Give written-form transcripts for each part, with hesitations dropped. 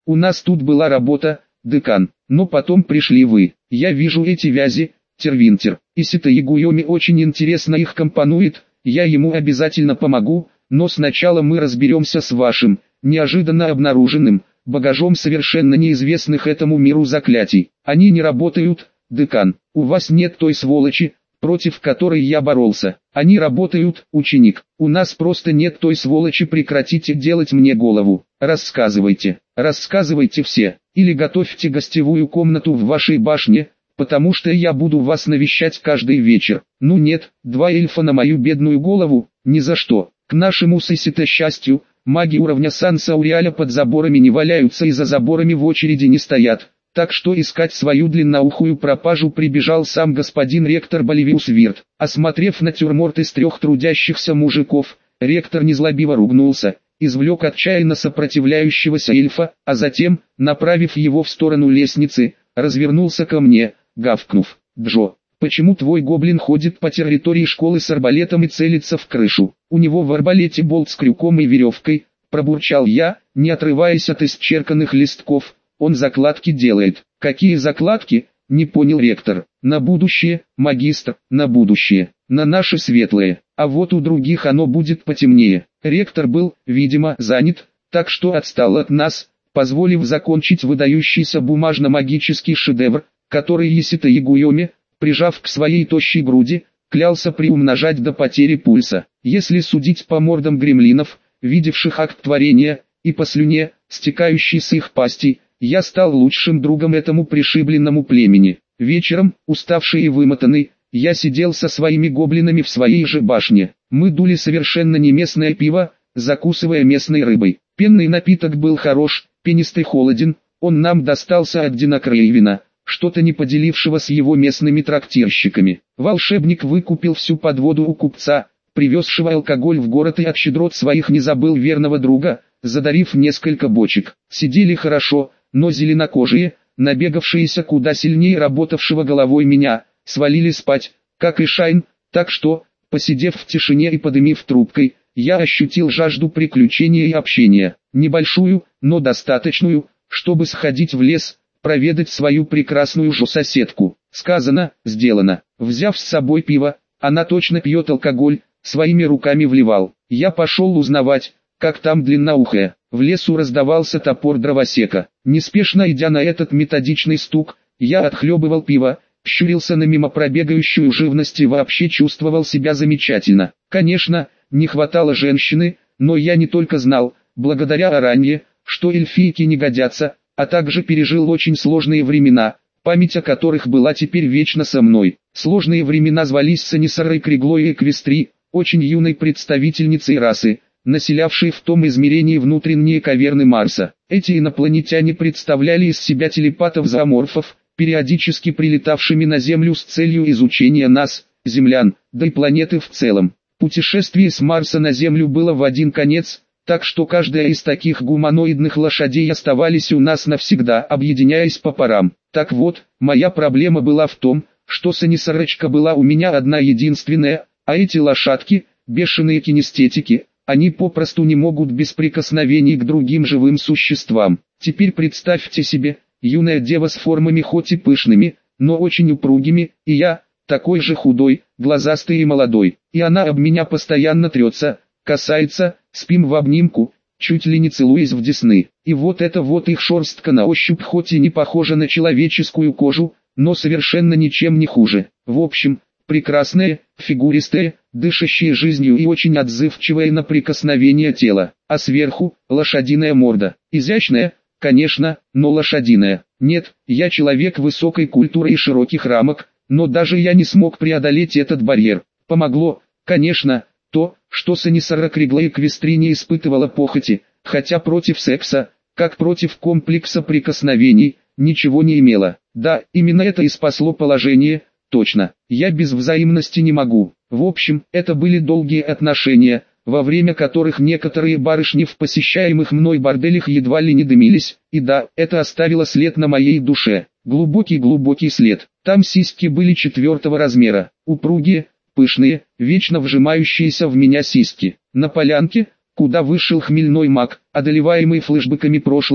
У нас тут была работа, декан, но потом пришли вы. Я вижу эти вязи, Тервинтер. И Сита Ягуйоми очень интересно их компонует, я ему обязательно помогу, но сначала мы разберемся с вашим, неожиданно обнаруженным, багажом совершенно неизвестных этому миру заклятий. Они не работают, декан. У вас нет той сволочи, против которой я боролся. Они работают, ученик. У нас просто нет той сволочи, прекратите делать мне голову. Рассказывайте, рассказывайте все, или готовьте гостевую комнату в вашей башне, потому что я буду вас навещать каждый вечер. Ну нет, 2 эльфа на мою бедную голову, ни за что. К нашему Сисите счастью, маги уровня Сан-Сауриаля под заборами не валяются и за заборами в очереди не стоят. Так что искать свою длинноухую пропажу прибежал сам господин ректор Боливиус Вирт. Осмотрев натюрморт из 3 трудящихся мужиков, ректор незлобиво ругнулся, извлек отчаянно сопротивляющегося эльфа, а затем, направив его в сторону лестницы, развернулся ко мне, гавкнув: «Джо, почему твой гоблин ходит по территории школы с арбалетом и целится в крышу? У него в арбалете болт с крюком и веревкой», пробурчал я, не отрываясь от исчерканных листков. «Он закладки делает». «Какие закладки?» — не понял ректор. «На будущее, магистр, на будущее, на наше светлое, а вот у других оно будет потемнее». Ректор был, видимо, занят, так что отстал от нас, позволив закончить выдающийся бумажно-магический шедевр, который Исита Ягуйоми, прижав к своей тощей груди, клялся приумножать до потери пульса. Если судить по мордам гремлинов, видевших акт творения, и по слюне, стекающей с их пастей, я стал лучшим другом этому пришибленному племени. Вечером, уставший и вымотанный, я сидел со своими гоблинами в своей же башне. Мы дули совершенно не местное пиво, закусывая местной рыбой. Пенный напиток был хорош, пенистый холоден, он нам достался от Дина Крейвина, что-то не поделившего с его местными трактирщиками. Волшебник выкупил всю подводу у купца, привезшего алкоголь в город, и от щедрот своих не забыл верного друга, задарив несколько бочек. Сидели хорошо, но зеленокожие, набегавшиеся куда сильнее работавшего головой меня, свалили спать, как и Шайн, так что, посидев в тишине и подымив трубкой, я ощутил жажду приключения и общения, небольшую, но достаточную, чтобы сходить в лес, проведать свою прекрасную же соседку. Сказано, сделано. Взяв с собой пиво, она точно пьет алкоголь, своими руками вливал. Я пошел узнавать, как там длинноухая. В лесу раздавался топор дровосека. Неспешно идя на этот методичный стук, я отхлебывал пиво, щурился на мимо пробегающую живность и вообще чувствовал себя замечательно. Конечно, не хватало женщины, но я не только знал, благодаря Аранье, что эльфийки не годятся, а также пережил очень сложные времена, память о которых была теперь вечно со мной. Сложные времена звались Санисарой Криглой Эквестри, очень юной представительницей расы, населявшей в том измерении внутренние каверны Марса. Эти инопланетяне представляли из себя телепатов-зооморфов, периодически прилетавшими на Землю с целью изучения нас, землян, да и планеты в целом. Путешествие с Марса на Землю было в один конец, так что каждая из таких гуманоидных лошадей оставались у нас навсегда, объединяясь по парам. Так вот, моя проблема была в том, что Санисарочка была у меня одна единственная, а эти лошадки, бешеные кинестетики, они попросту не могут без прикосновений к другим живым существам. Теперь представьте себе, юная дева с формами хоть и пышными, но очень упругими, и я, такой же худой, глазастый и молодой, и она об меня постоянно трется, касается, спим в обнимку, чуть ли не целуясь в десны. И вот это вот их шерстка на ощупь хоть и не похожа на человеческую кожу, но совершенно ничем не хуже. В общем, прекрасное, фигуристое, дышащее жизнью и очень отзывчивое на прикосновение тела, а сверху – лошадиная морда. Изящная, конечно, но лошадиная. Нет, я человек высокой культуры и широких рамок, но даже я не смог преодолеть этот барьер. Помогло, конечно, то, что Санисара Криглой Эквестри не испытывала похоти, хотя против секса, как против комплекса прикосновений, ничего не имела. Да, именно это и спасло положение. Точно, я без взаимности не могу. В общем, это были долгие отношения, во время которых некоторые барышни в посещаемых мной борделях едва ли не дымились, и да, это оставило след на моей душе. Глубокий-глубокий след. Там сиськи были 4-го размера, упругие, пышные, вечно вжимающиеся в меня сиськи. На полянке, куда вышел хмельной маг, одолеваемый флешбеками прошлого,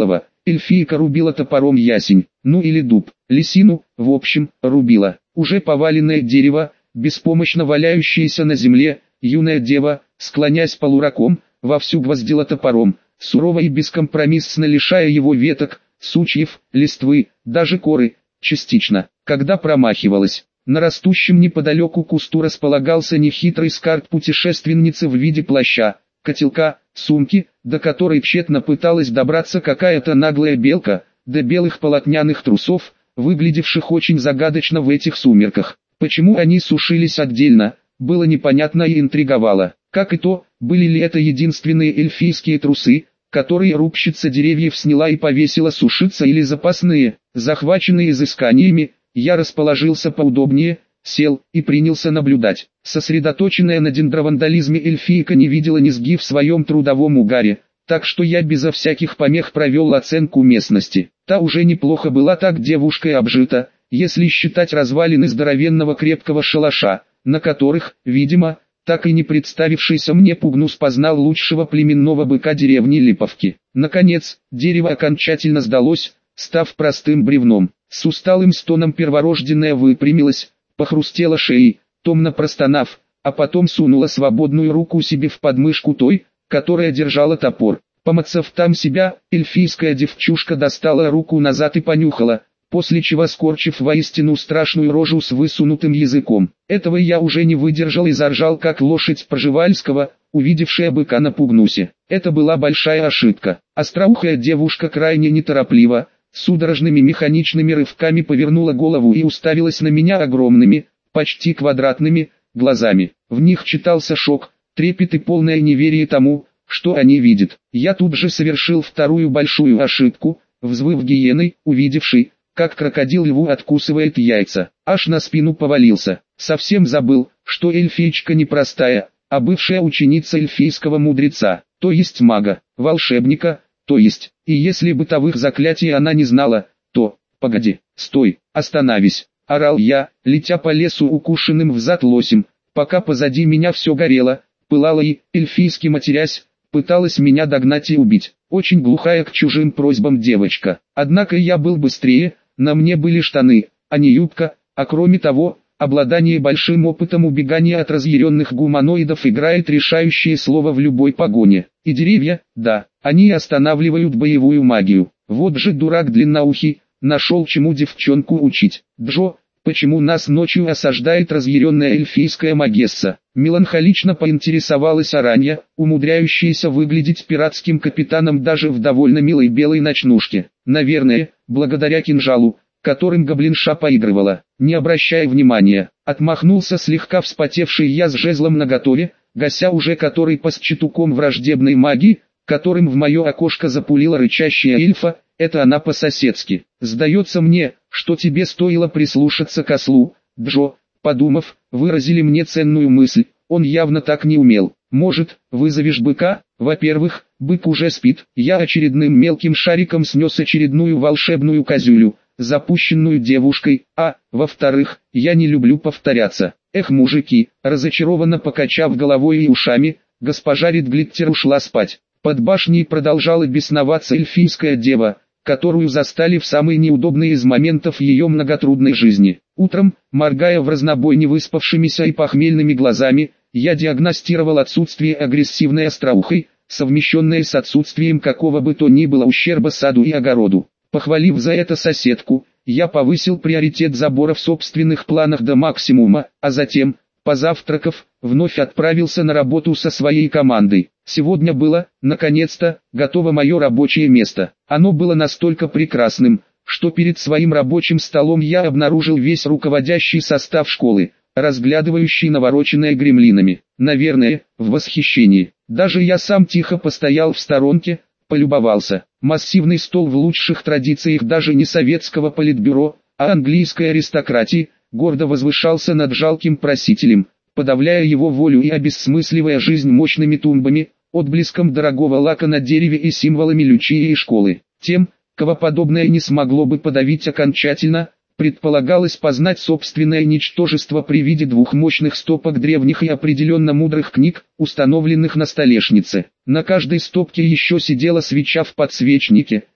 эльфийка рубила топором ясень, ну или дуб, лисину, в общем, рубила. Уже поваленное дерево, беспомощно валяющееся на земле, юная дева, склонясь полураком, вовсю гвоздила топором, сурово и бескомпромиссно лишая его веток, сучьев, листвы, даже коры, частично, когда промахивалась. На растущем неподалеку кусту располагался нехитрый скарб путешественницы в виде плаща, котелка, сумки, до которой тщетно пыталась добраться какая-то наглая белка, до белых полотняных трусов, выглядевших очень загадочно в этих сумерках. Почему они сушились отдельно, было непонятно и интриговало. Как и то, были ли это единственные эльфийские трусы, которые рубщица деревьев сняла и повесила сушиться, или запасные. Захваченные изысканиями, я расположился поудобнее, сел и принялся наблюдать. Сосредоточенная на дендровандализме эльфийка не видела низги в своем трудовом угаре, так что я безо всяких помех провел оценку местности. Та уже неплохо была так девушкой обжита, если считать развалины здоровенного крепкого шалаша, на которых, видимо, так и не представившийся мне Пугнус познал лучшего племенного быка деревни Липовки. Наконец, дерево окончательно сдалось, став простым бревном. С усталым стоном перворожденная выпрямилась, похрустела шеей, томно простонав, а потом сунула свободную руку себе в подмышку той, которая держала топор. Помацав там себя, эльфийская девчушка достала руку назад и понюхала, после чего, скорчив воистину страшную рожу с высунутым языком. Этого я уже не выдержал и заржал, как лошадь Пржевальского, увидевшая быка на Пугнусе. Это была большая ошибка. Остроухая девушка крайне неторопливо, судорожными механичными рывками повернула голову и уставилась на меня огромными, почти квадратными, глазами. В них читался шок, трепет и полное неверие тому, что они видят. Я тут же совершил вторую большую ошибку, взвыв гиеной, увидевший, как крокодил льву откусывает яйца. Аж на спину повалился. Совсем забыл, что эльфийка непростая, а бывшая ученица эльфийского мудреца, то есть мага, волшебника, то есть, и если бытовых заклятий она не знала, то, погоди, стой, остановись, орал я, летя по лесу укушенным взад лосем, пока позади меня все горело, пылало и, эльфийски матерясь, пыталась меня догнать и убить. Очень глухая к чужим просьбам девочка. Однако я был быстрее, на мне были штаны, а не юбка, а кроме того, обладание большим опытом убегания от разъяренных гуманоидов играет решающее слово в любой погоне. И деревья, да, они останавливают боевую магию. Вот же дурак длинноухий, нашел чему девчонку учить. Джо, почему нас ночью осаждает разъяренная эльфийская магесса? Меланхолично поинтересовалась Аранья, умудряющаяся выглядеть пиратским капитаном даже в довольно милой белой ночнушке. Наверное, благодаря кинжалу, которым гоблинша поигрывала. Не обращая внимания, отмахнулся слегка вспотевший я с жезлом наготове, гася уже который по счетуком враждебной магии, которым в мое окошко запулила рычащая эльфа. Это она по-соседски. Сдается мне, что тебе стоило прислушаться к ослу, Джо. Подумав, выразили мне ценную мысль, он явно так не умел. Может, вызовешь быка? Во-первых, бык уже спит. Я очередным мелким шариком снес очередную волшебную козюлю, запущенную девушкой, а, во-вторых, я не люблю повторяться. Эх, мужики, разочарованно покачав головой и ушами, госпожа Редглиттер ушла спать. Под башней продолжала бесноваться эльфийская дева, которую застали в самый неудобный из моментов ее многотрудной жизни. Утром, моргая в разнобой невыспавшимися и похмельными глазами, я диагностировал отсутствие агрессивной остроухой, совмещенное с отсутствием какого бы то ни было ущерба саду и огороду. Похвалив за это соседку, я повысил приоритет забора в собственных планах до максимума, а затем, позавтракав, вновь отправился на работу со своей командой. Сегодня было, наконец-то, готово мое рабочее место. Оно было настолько прекрасным, что перед своим рабочим столом я обнаружил весь руководящий состав школы, разглядывающий навороченное гремлинами. Наверное, в восхищении. Даже я сам тихо постоял в сторонке, полюбовался. Массивный стол в лучших традициях даже не советского политбюро, а английской аристократии, гордо возвышался над жалким просителем, подавляя его волю и обесмысливая жизнь мощными тумбами, отблеском дорогого лака на дереве и символами Лючии и школы. Тем, кого подобное не смогло бы подавить окончательно, предполагалось познать собственное ничтожество при виде двух мощных стопок древних и определенно мудрых книг, установленных на столешнице. На каждой стопке еще сидела свеча в подсвечнике,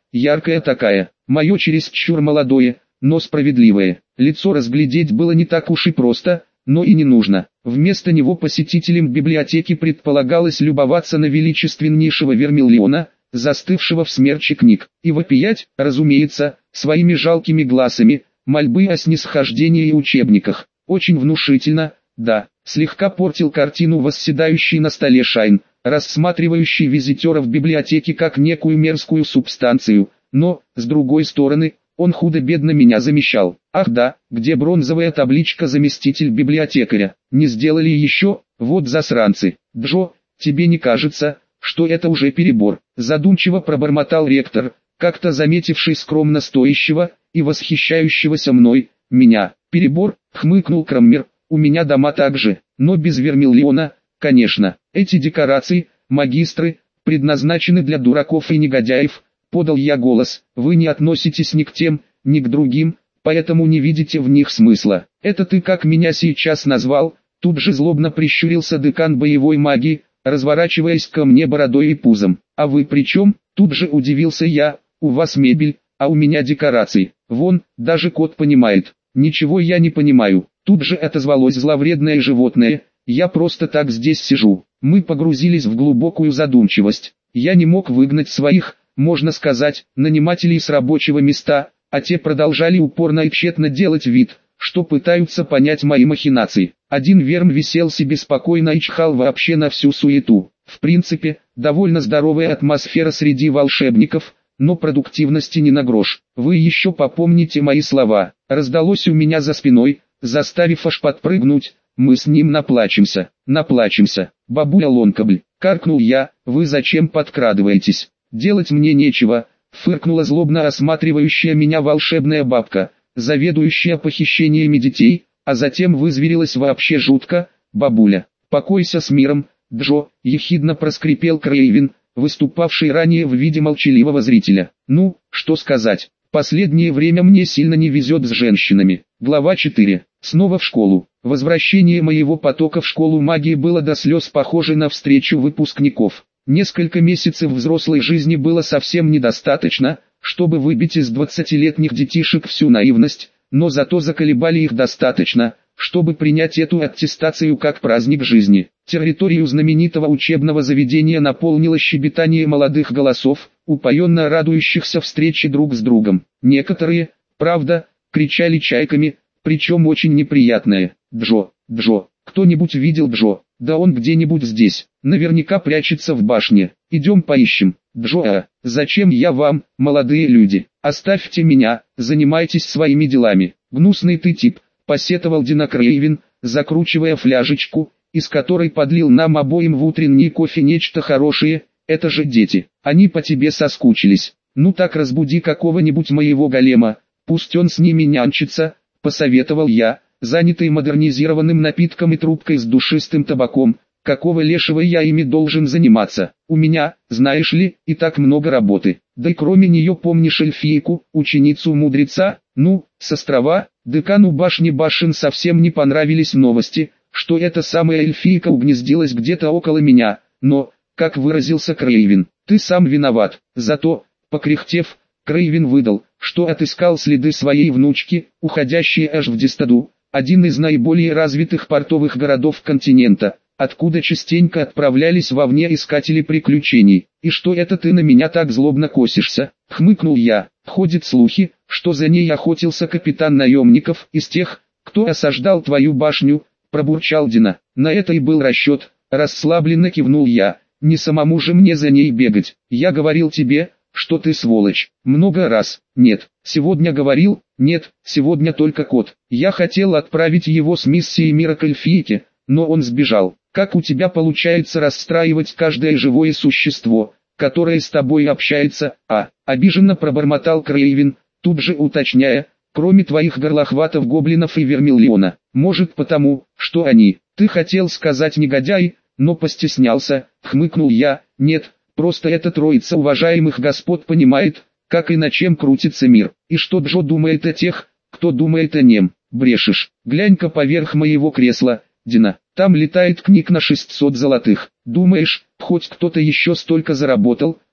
яркая такая. Мое чересчур молодое, но справедливое лицо разглядеть было не так уж и просто, но и не нужно. Вместо него посетителям библиотеки предполагалось любоваться на величественнейшего Вермиллиона, застывшего в смерче книг, и вопиять, разумеется, своими жалкими глазами, мольбы о снисхождении и учебниках. Очень внушительно, да, слегка портил картину восседающий на столе Шайн, рассматривающий визитеров библиотеки как некую мерзкую субстанцию, но, с другой стороны, он худо-бедно меня замещал. Ах да, где бронзовая табличка «Заместитель библиотекаря»? Не сделали еще? Вот засранцы. Джо, тебе не кажется, что это уже перебор? Задумчиво пробормотал ректор, как-то заметивший скромно стоящего и восхищающегося мной, меня. Перебор, хмыкнул Краммер, у меня дома также, но без Вермиллиона, конечно. Эти декорации, магистры, предназначены для дураков и негодяев. Подал я голос, вы не относитесь ни к тем, ни к другим, поэтому не видите в них смысла. Это ты как меня сейчас назвал? Тут же злобно прищурился декан боевой магии, разворачиваясь ко мне бородой и пузом. А вы при чем? Тут же удивился я, у вас мебель, а у меня декорации. Вон, даже кот понимает. Ничего я не понимаю. Тут же отозвалось зловредное животное, я просто так здесь сижу. Мы погрузились в глубокую задумчивость. Я не мог выгнать своих, можно сказать, нанимателей с рабочего места, а те продолжали упорно и тщетно делать вид, что пытаются понять мои махинации. Один Верм висел себе спокойно и чихал вообще на всю суету. В принципе, довольно здоровая атмосфера среди волшебников, но продуктивности не на грош. Вы еще попомните мои слова. Раздалось у меня за спиной, заставив аж подпрыгнуть. Мы с ним наплачемся, наплачемся. Бабуля Лонкабль, каркнул я, вы зачем подкрадываетесь? Делать мне нечего, фыркнула злобно осматривающая меня волшебная бабка, заведующая похищениями детей, а затем вызверилась вообще жутко. Бабуля, покойся с миром, Джо, ехидно проскрипел Крейвен, выступавший ранее в виде молчаливого зрителя. Ну, что сказать, последнее время мне сильно не везет с женщинами. Глава 4. Снова в школу. Возвращение моего потока в школу магии было до слез похоже на встречу выпускников. Несколько месяцев взрослой жизни было совсем недостаточно, чтобы выбить из 20-летних детишек всю наивность, но зато заколебали их достаточно, чтобы принять эту аттестацию как праздник жизни. Территорию знаменитого учебного заведения наполнило щебетание молодых голосов, упоенно радующихся встрече друг с другом. Некоторые, правда, кричали чайками, причем очень неприятное. Джо, Джо, кто-нибудь видел Джо? Да он где-нибудь здесь, наверняка прячется в башне. Идем поищем. Джо, зачем я вам, молодые люди? Оставьте меня, занимайтесь своими делами. Гнусный ты тип, посетовал Дина Крейвен, закручивая фляжечку, из которой подлил нам обоим в утренний кофе нечто хорошее. Это же дети, они по тебе соскучились. Ну так разбуди какого-нибудь моего голема, пусть он с ними нянчится, посоветовал я, занятый модернизированным напитком и трубкой с душистым табаком. Какого лешего я ими должен заниматься? У меня, знаешь ли, и так много работы. Да и кроме нее помнишь эльфийку, ученицу мудреца? Ну, с острова. Декану башни башен совсем не понравились новости, что эта самая эльфийка угнездилась где-то около меня. Но, как выразился Крейвен, ты сам виноват. Зато, покряхтев, Крейвен выдал, что отыскал следы своей внучки, уходящей аж в Дистаду, один из наиболее развитых портовых городов континента, откуда частенько отправлялись вовне искатели приключений. И что это ты на меня так злобно косишься? Хмыкнул я. Ходят слухи, что за ней охотился капитан наемников из тех, кто осаждал твою башню, пробурчал Дина. На это и был расчет, расслабленно кивнул я. Не самому же мне за ней бегать. Я говорил тебе, что ты сволочь. Много раз. Нет, сегодня говорил. Нет, сегодня только кот. Я хотел отправить его с миссией мира к эльфийке, но он сбежал. Как у тебя получается расстраивать каждое живое существо, которое с тобой общается? Обиженно пробормотал Крейвен, тут же уточняя, кроме твоих горлохватов гоблинов и Вермиллиона. Может потому, что они, ты хотел сказать негодяй, но постеснялся, хмыкнул я. Нет, просто эта троица уважаемых господ понимает, как и на чем крутится мир, и что Джо думает о тех, кто думает о нем. Брешешь, глянь-ка поверх моего кресла, Дина, там летает книг на 600 золотых. Думаешь, хоть кто-то еще столько заработал?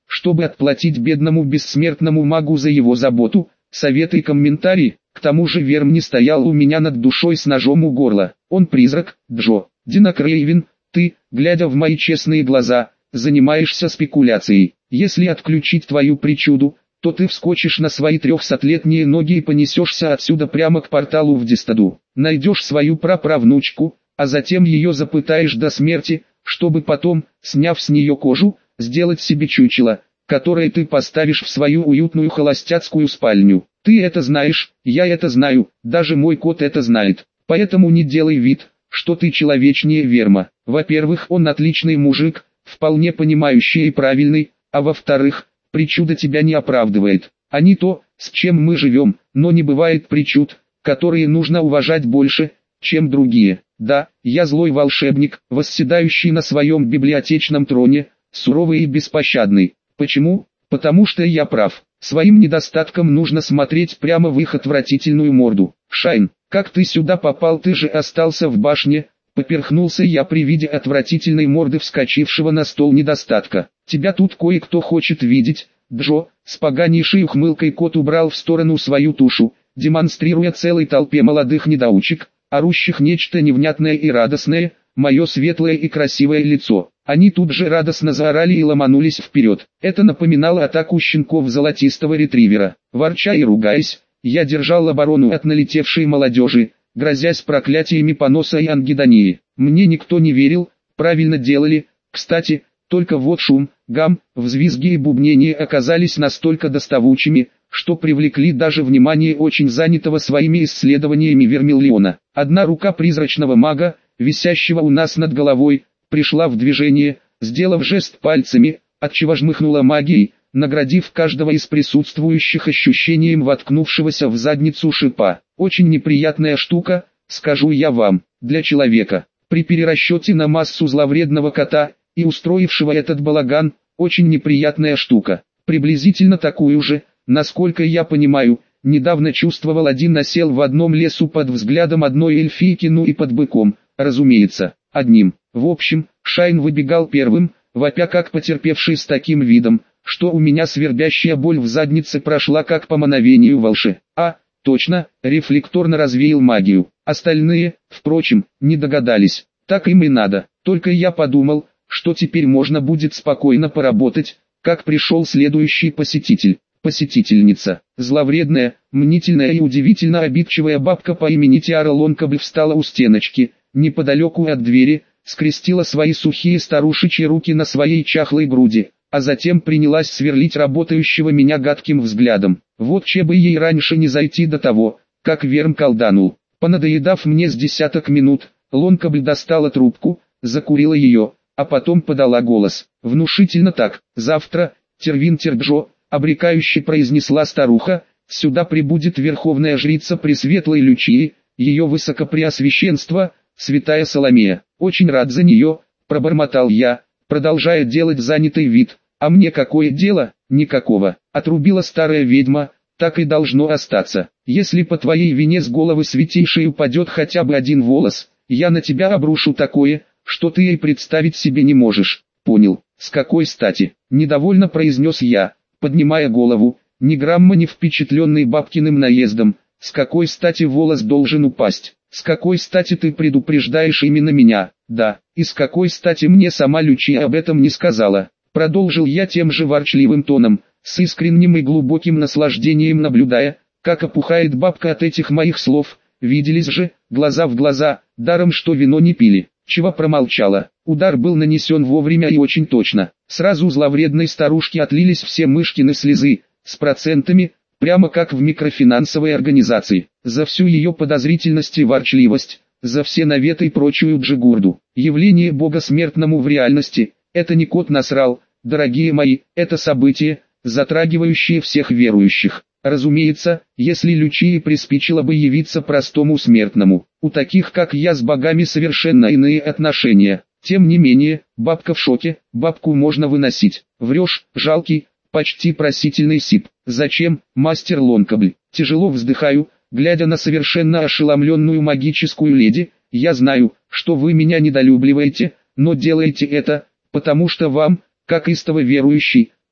чтобы отплатить бедному бессмертному магу за его заботу, советы и комментарии. К тому же Верм не стоял у меня над душой с ножом у горла. Он призрак, Джо. Дина Крейвен, ты, глядя в мои честные глаза, занимаешься спекуляцией. Если отключить твою причуду, то ты вскочишь на свои 300-летние ноги и понесешься отсюда прямо к порталу в Дистаду. Найдешь свою праправнучку, а затем ее запытаешь до смерти, чтобы потом, сняв с нее кожу, сделать себе чучело, которое ты поставишь в свою уютную холостяцкую спальню. Ты это знаешь, я это знаю, даже мой кот это знает. Поэтому не делай вид, что ты человечнее Верма. Во-первых, он отличный мужик, вполне понимающий и правильный, а во-вторых, причуда тебя не оправдывает. А не то, с чем мы живем, но не бывает причуд, которые нужно уважать больше, чем другие. Да, я злой волшебник, восседающий на своем библиотечном троне, суровый и беспощадный. Почему? Потому что я прав. Своим недостаткам нужно смотреть прямо в их отвратительную морду. Шайн, как ты сюда попал, ты же остался в башне? Поперхнулся я при виде отвратительной морды вскочившего на стол недостатка. Тебя тут кое-кто хочет видеть, Джо. С поганейшей ухмылкой кот убрал в сторону свою тушу, демонстрируя целой толпе молодых недоучек, орущих нечто невнятное и радостное, мое светлое и красивое лицо. Они тут же радостно заорали и ломанулись вперед. Это напоминало атаку щенков золотистого ретривера. Ворча и ругаясь, я держал оборону от налетевшей молодежи, грозясь проклятиями поноса и ангидонии. Мне никто не верил, правильно делали. Кстати, только вот шум, гам, взвизги и бубнение оказались настолько доставучими, что привлекли даже внимание очень занятого своими исследованиями Вермиллиона. Одна рука призрачного мага, висящего у нас над головой, пришла в движение, сделав жест пальцами, отчего жмыхнула магией, наградив каждого из присутствующих ощущением воткнувшегося в задницу шипа. Очень неприятная штука, скажу я вам, для человека. При перерасчете на массу зловредного кота, и устроившего этот балаган, очень неприятная штука. Приблизительно такую же, насколько я понимаю, недавно чувствовал один осел в одном лесу под взглядом одной эльфийки, ну и под быком, разумеется, одним. В общем, Шайн выбегал первым, вопя как потерпевший с таким видом, что у меня свербящая боль в заднице прошла как по мановению волши. А, точно, рефлекторно развеял магию. Остальные, впрочем, не догадались. Так им и надо. Только я подумал, что теперь можно будет спокойно поработать, как пришел следующий посетитель. Посетительница, зловредная, мнительная и удивительно обидчивая бабка по имени Тиара Лонкобль встала у стеночки, неподалеку от двери, скрестила свои сухие старушечьи руки на своей чахлой груди, а затем принялась сверлить работающего меня гадким взглядом. Вот че бы ей раньше не зайти до того, как Верм колданул. Понадоедав мне с десяток минут, Лонкобль достала трубку, закурила ее, а потом подала голос. Внушительно так: «Завтра, Тервинтер Джо», обрекающе произнесла старуха, «сюда прибудет верховная жрица Пресветлой Лючии, ее высокопреосвященство, святая Соломея. Очень рад за нее», пробормотал я, продолжая делать занятый вид. «А мне какое дело?» «Никакого», отрубила старая ведьма, «так и должно остаться. Если по твоей вине с головы святейшей упадет хотя бы один волос, я на тебя обрушу такое, что ты и представить себе не можешь». «Понял, с какой стати?» недовольно произнес я, поднимая голову, ни грамма не впечатленный бабкиным наездом. «С какой стати волос должен упасть? С какой стати ты предупреждаешь именно меня? Да, и с какой стати мне сама Лючия об этом не сказала?» Продолжил я тем же ворчливым тоном, с искренним и глубоким наслаждением наблюдая, как опухает бабка от этих моих слов. Виделись же, глаза в глаза, даром что вино не пили. Чего промолчала? Удар был нанесен вовремя и очень точно. Сразу зловредной старушке отлились все мышкины слезы, с процентами, прямо как в микрофинансовой организации. За всю ее подозрительность и ворчливость, за все наветы и прочую джигурду. Явление Бога смертному в реальности, это не кот насрал, дорогие мои, это событие, затрагивающее всех верующих. Разумеется, если Лючии приспичило бы явиться простому смертному, у таких как я с богами совершенно иные отношения. Тем не менее, бабка в шоке, бабку можно выносить. Врешь, жалкий, почти просительный сип. Зачем, мастер Лонкобль? Тяжело вздыхаю, глядя на совершенно ошеломленную магическую леди. Я знаю, что вы меня недолюбливаете, но делаете это, потому что вам, как истово верующий,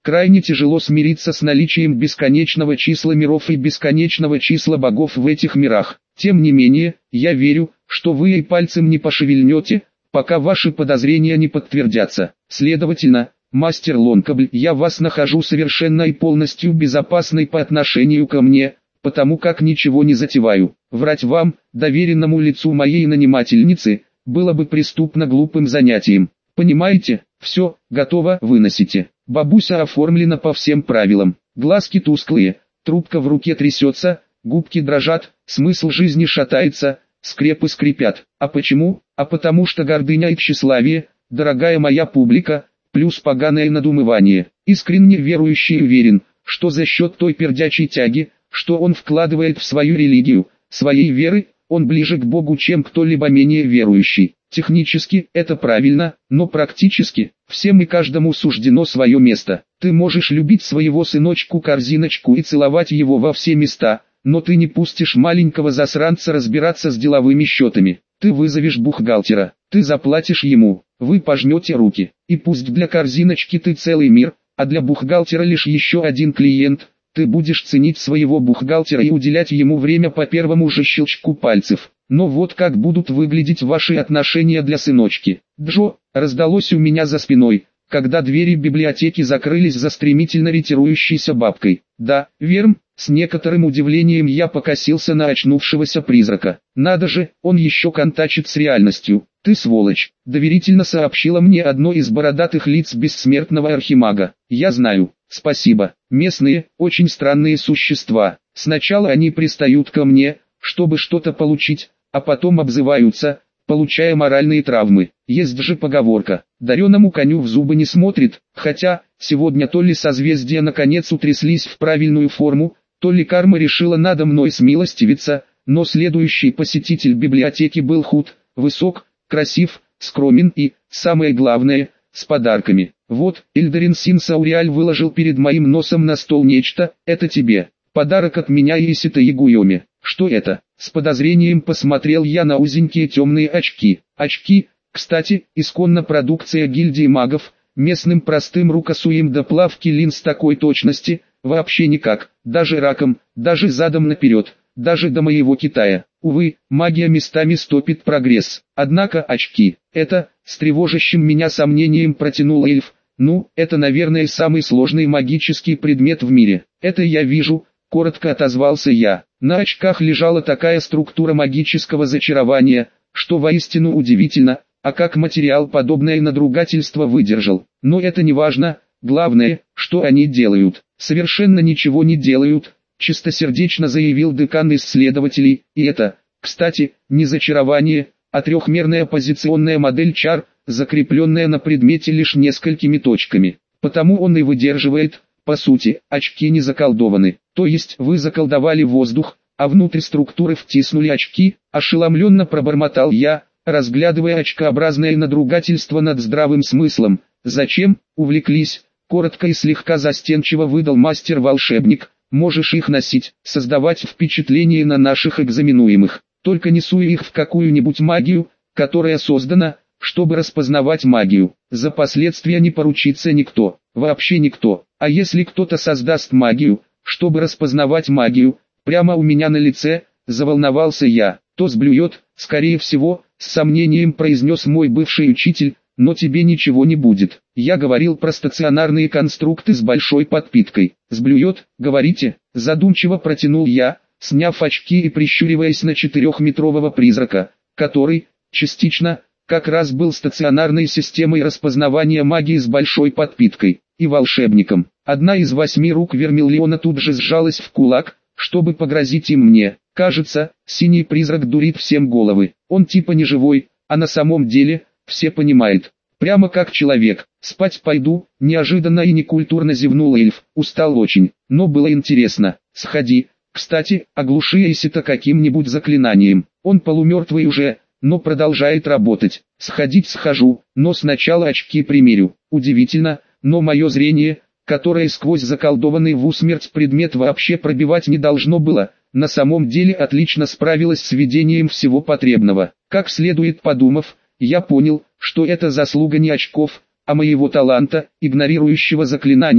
Крайне тяжело смириться с наличием бесконечного числа миров и бесконечного числа богов в этих мирах. Тем не менее, я верю, что вы и пальцем не пошевельнете, пока ваши подозрения не подтвердятся. Следовательно, мастер Лонкабль, я вас нахожу совершенно и полностью безопасной по отношению ко мне, потому как ничего не затеваю. Врать вам, доверенному лицу моей нанимательницы, было бы преступно глупым занятием. Понимаете? Все, готово, выносите. Бабуся оформлена по всем правилам. Глазки тусклые, трубка в руке трясется, губки дрожат, смысл жизни шатается, скрепы скрипят. А почему? А потому что гордыня и тщеславие, дорогая моя публика, плюс поганое надумывание. Искренне верующий уверен, что за счет той пердячей тяги, что он вкладывает в свою религию, своей веры, он ближе к Богу, чем кто-либо менее верующий. Технически это правильно, но практически всем и каждому суждено свое место. Ты можешь любить своего сыночку-корзиночку и целовать его во все места, но ты не пустишь маленького засранца разбираться с деловыми счетами. Ты вызовешь бухгалтера, ты заплатишь ему, вы пожмете руки. И пусть для корзиночки ты целый мир, а для бухгалтера лишь еще один клиент, ты будешь ценить своего бухгалтера и уделять ему время по первому же щелчку пальцев. Но вот как будут выглядеть ваши отношения для сыночки. Джо, раздалось у меня за спиной, когда двери библиотеки закрылись за стремительно ретирующейся бабкой. Да, верм, с некоторым удивлением я покосился на очнувшегося призрака. Надо же, он еще контачит с реальностью. Ты сволочь, доверительно сообщила мне одно из бородатых лиц бессмертного архимага. Я знаю, спасибо. Местные, очень странные существа. Сначала они пристают ко мне, чтобы что-то получить, а потом обзываются, получая моральные травмы. Есть же поговорка: дареному коню в зубы не смотрит, хотя, сегодня то ли созвездия наконец утряслись в правильную форму, то ли карма решила надо мной смилостивиться, но следующий посетитель библиотеки был худ, высок, красив, скромен и, самое главное, с подарками. Вот, Эльдарин Синсауриаль выложил перед моим носом на стол нечто, это тебе. Подарок от меня и Исита Ягуйоми. Что это? С подозрением посмотрел я на узенькие темные очки. Очки, кстати, исконно продукция гильдии магов, местным простым рукосуем до плавки линз такой точности, вообще никак, даже раком, даже задом наперед, даже до моего Китая. Увы, магия местами стопит прогресс. Однако очки, это, с тревожащим меня сомнением протянул эльф, ну, это наверное самый сложный магический предмет в мире. Это я вижу. Коротко отозвался я. На очках лежала такая структура магического зачарования, что воистину удивительно, а как материал подобное надругательство выдержал. Но это не важно, главное, что они делают. Совершенно ничего не делают, чистосердечно заявил декан исследователей, и это, кстати, не зачарование, а трехмерная позиционная модель чар, закрепленная на предмете лишь несколькими точками. Потому он и выдерживает. По сути, очки не заколдованы, то есть вы заколдовали воздух, а внутрь структуры втиснули очки, ошеломленно пробормотал я, разглядывая очкообразное надругательство над здравым смыслом. Зачем, увлеклись, коротко и слегка застенчиво выдал мастер-волшебник, можешь их носить, создавать впечатление на наших экзаменуемых, только не суй их в какую-нибудь магию, которая создана, чтобы распознавать магию. За последствия не поручится никто, вообще никто. А если кто-то создаст магию, чтобы распознавать магию, прямо у меня на лице, заволновался я, то сблюет, скорее всего, с сомнением произнес мой бывший учитель, но тебе ничего не будет. Я говорил про стационарные конструкты с большой подпиткой. Сблюет, говорите? Задумчиво протянул я, сняв очки и прищуриваясь на 4-метрового призрака, который, частично, как раз был стационарной системой распознавания магии с большой подпиткой, и волшебником. Одна из 8 рук Вермиллиона тут же сжалась в кулак, чтобы погрозить им мне. Кажется, синий призрак дурит всем головы. Он типа не живой, а на самом деле, все понимает. Прямо как человек. Спать пойду, неожиданно и некультурно зевнул эльф. Устал очень, но было интересно. Сходи. Кстати, оглуши Исита каким-нибудь заклинанием. Он полумертвый уже, но продолжает работать. Сходить схожу, но сначала очки примерю. Удивительно, но мое зрение, которое сквозь заколдованный в усмерть предмет вообще пробивать не должно было, на самом деле отлично справилось с видением всего потребного. Как следует подумав, я понял, что это заслуга не очков, а моего таланта, игнорирующего заклинания,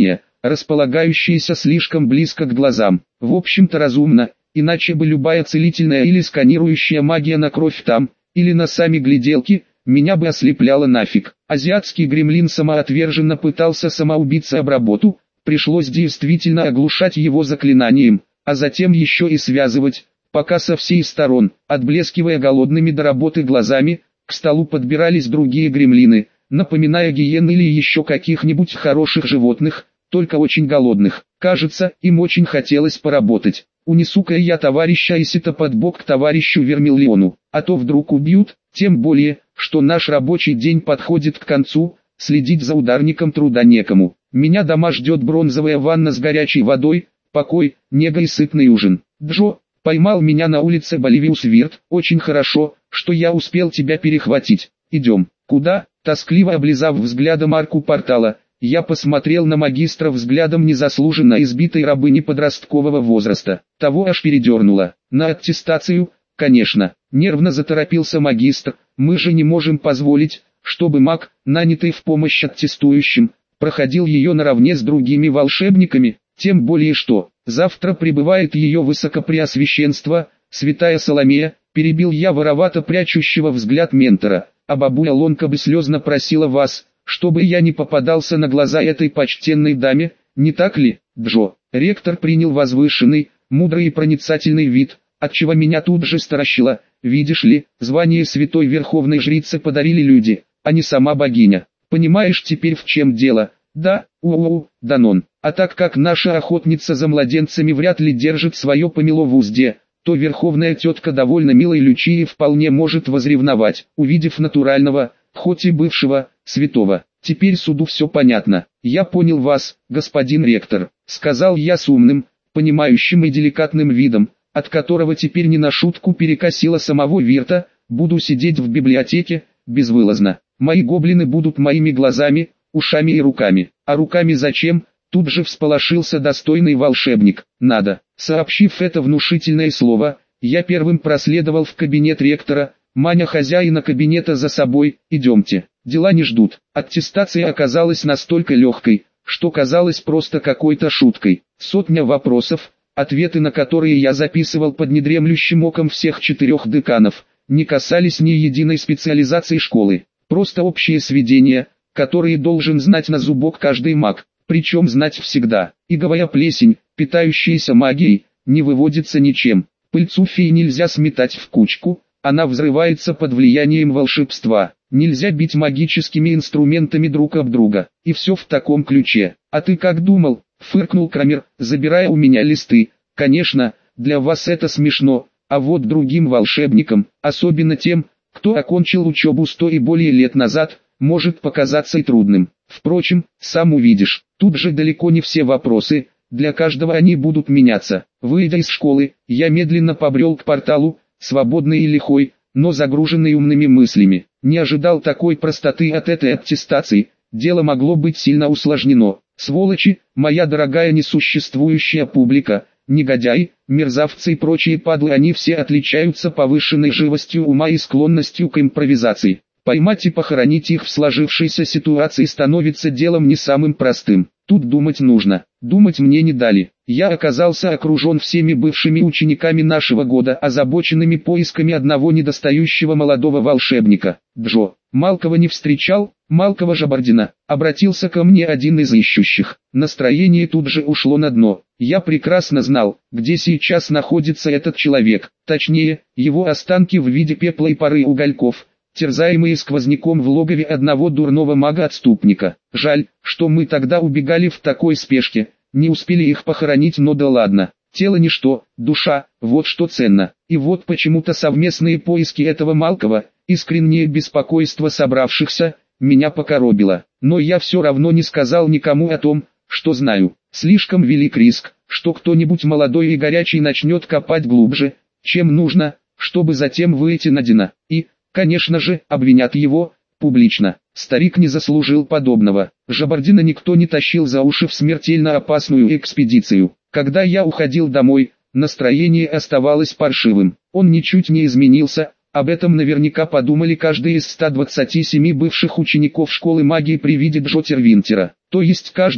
располагающиеся слишком близко к глазам. В общем-то разумно, иначе бы любая целительная или сканирующая магия на кровь там, или на сами гляделки, меня бы ослепляла нафиг. Азиатский гремлин самоотверженно пытался самоубиться об работу, пришлось действительно оглушать его заклинанием, а затем еще и связывать, пока со всех сторон, отблескивая голодными до работы глазами, к столу подбирались другие гремлины, напоминая гиен или еще каких-нибудь хороших животных, только очень голодных. Кажется, им очень хотелось поработать. Унесу-ка я товарища Исита под бок к товарищу Вермиллиону, а то вдруг убьют, тем более, что наш рабочий день подходит к концу, следить за ударником труда некому. Меня дома ждет бронзовая ванна с горячей водой, покой, нега и сытный ужин. Джо, поймал меня на улице Боливиус Вирт, очень хорошо, что я успел тебя перехватить. Идем. Куда? Тоскливо облизав взглядом арку портала, я посмотрел на магистра взглядом незаслуженно избитой рабыни подросткового возраста. Того аж передернуло. На аттестацию, конечно. Нервно заторопился магистр. Мы же не можем позволить, чтобы маг, нанятый в помощь аттестующим, проходил ее наравне с другими волшебниками. Тем более что, завтра прибывает ее высокопреосвященство, святая Соломея, перебил я воровато прячущего взгляд ментора. А бабуля Лонка бы слезно просила вас, чтобы я не попадался на глаза этой почтенной даме, не так ли, Джо? Ректор принял возвышенный, мудрый и проницательный вид, отчего меня тут же старощило. Видишь ли, звание святой верховной жрицы подарили люди, а не сама богиня. Понимаешь теперь в чем дело? Да, Данон. А так как наша охотница за младенцами вряд ли держит свое помело в узде, то верховная тетка довольно милой Лючии вполне может возревновать, увидев натурального, хоть и бывшего, святого. Теперь суду все понятно. Я понял вас, господин ректор, сказал я с умным, понимающим и деликатным видом, от которого теперь не на шутку перекосило самого Вирта. Буду сидеть в библиотеке, безвылазно. Мои гоблины будут моими глазами, ушами и руками. А руками зачем? Тут же всполошился достойный волшебник. Надо. Сообщив это внушительное слово, я первым проследовал в кабинет ректора, маня хозяина кабинета за собой. Идемте. Дела не ждут. Аттестация оказалась настолько легкой, что казалось просто какой-то шуткой. Сотня вопросов, ответы на которые я записывал под недремлющим оком всех 4 деканов, не касались ни единой специализации школы. Просто общие сведения, которые должен знать на зубок каждый маг, причем знать всегда. Иговая плесень, питающаяся магией, не выводится ничем. Пыльцу феи нельзя сметать в кучку, она взрывается под влиянием волшебства. Нельзя бить магическими инструментами друг об друга. И все в таком ключе. А ты как думал? Фыркнул Крамер, забирая у меня листы. Конечно, для вас это смешно, а вот другим волшебникам, особенно тем, кто окончил учебу 100 и более лет назад, может показаться и трудным. Впрочем, сам увидишь, тут же далеко не все вопросы, для каждого они будут меняться. Выйдя из школы, я медленно побрел к порталу, свободный и лихой, но загруженный умными мыслями. Не ожидал такой простоты от этой аттестации, дело могло быть сильно усложнено. Сволочи, моя дорогая несуществующая публика, негодяи, мерзавцы и прочие падлы, они все отличаются повышенной живостью ума и склонностью к импровизации. Поймать и похоронить их в сложившейся ситуации становится делом не самым простым. Тут думать нужно. Думать мне не дали. Я оказался окружен всеми бывшими учениками нашего года, озабоченными поисками одного недостающего молодого волшебника. Джо, Малкова не встречал? Малкова Жабардина. Обратился ко мне один из ищущих. Настроение тут же ушло на дно. Я прекрасно знал, где сейчас находится этот человек. Точнее, его останки в виде пепла и пары угольков, терзаемые сквозняком в логове одного дурного мага-отступника. Жаль, что мы тогда убегали в такой спешке, не успели их похоронить, но да ладно. Тело ничто, душа, вот что ценно. И вот почему-то совместные поиски этого Малкова, искреннее беспокойство собравшихся, меня покоробило. Но я все равно не сказал никому о том, что знаю. Слишком велик риск, что кто-нибудь молодой и горячий начнет копать глубже, чем нужно, чтобы затем выйти на дно. И, конечно же, обвинят его, публично. Старик не заслужил подобного. Жабардина никто не тащил за уши в смертельно опасную экспедицию. Когда я уходил домой, настроение оставалось паршивым. Он ничуть не изменился, об этом наверняка подумали каждый из 127 бывших учеников школы магии при виде Джо Тервинтера. То есть каждый,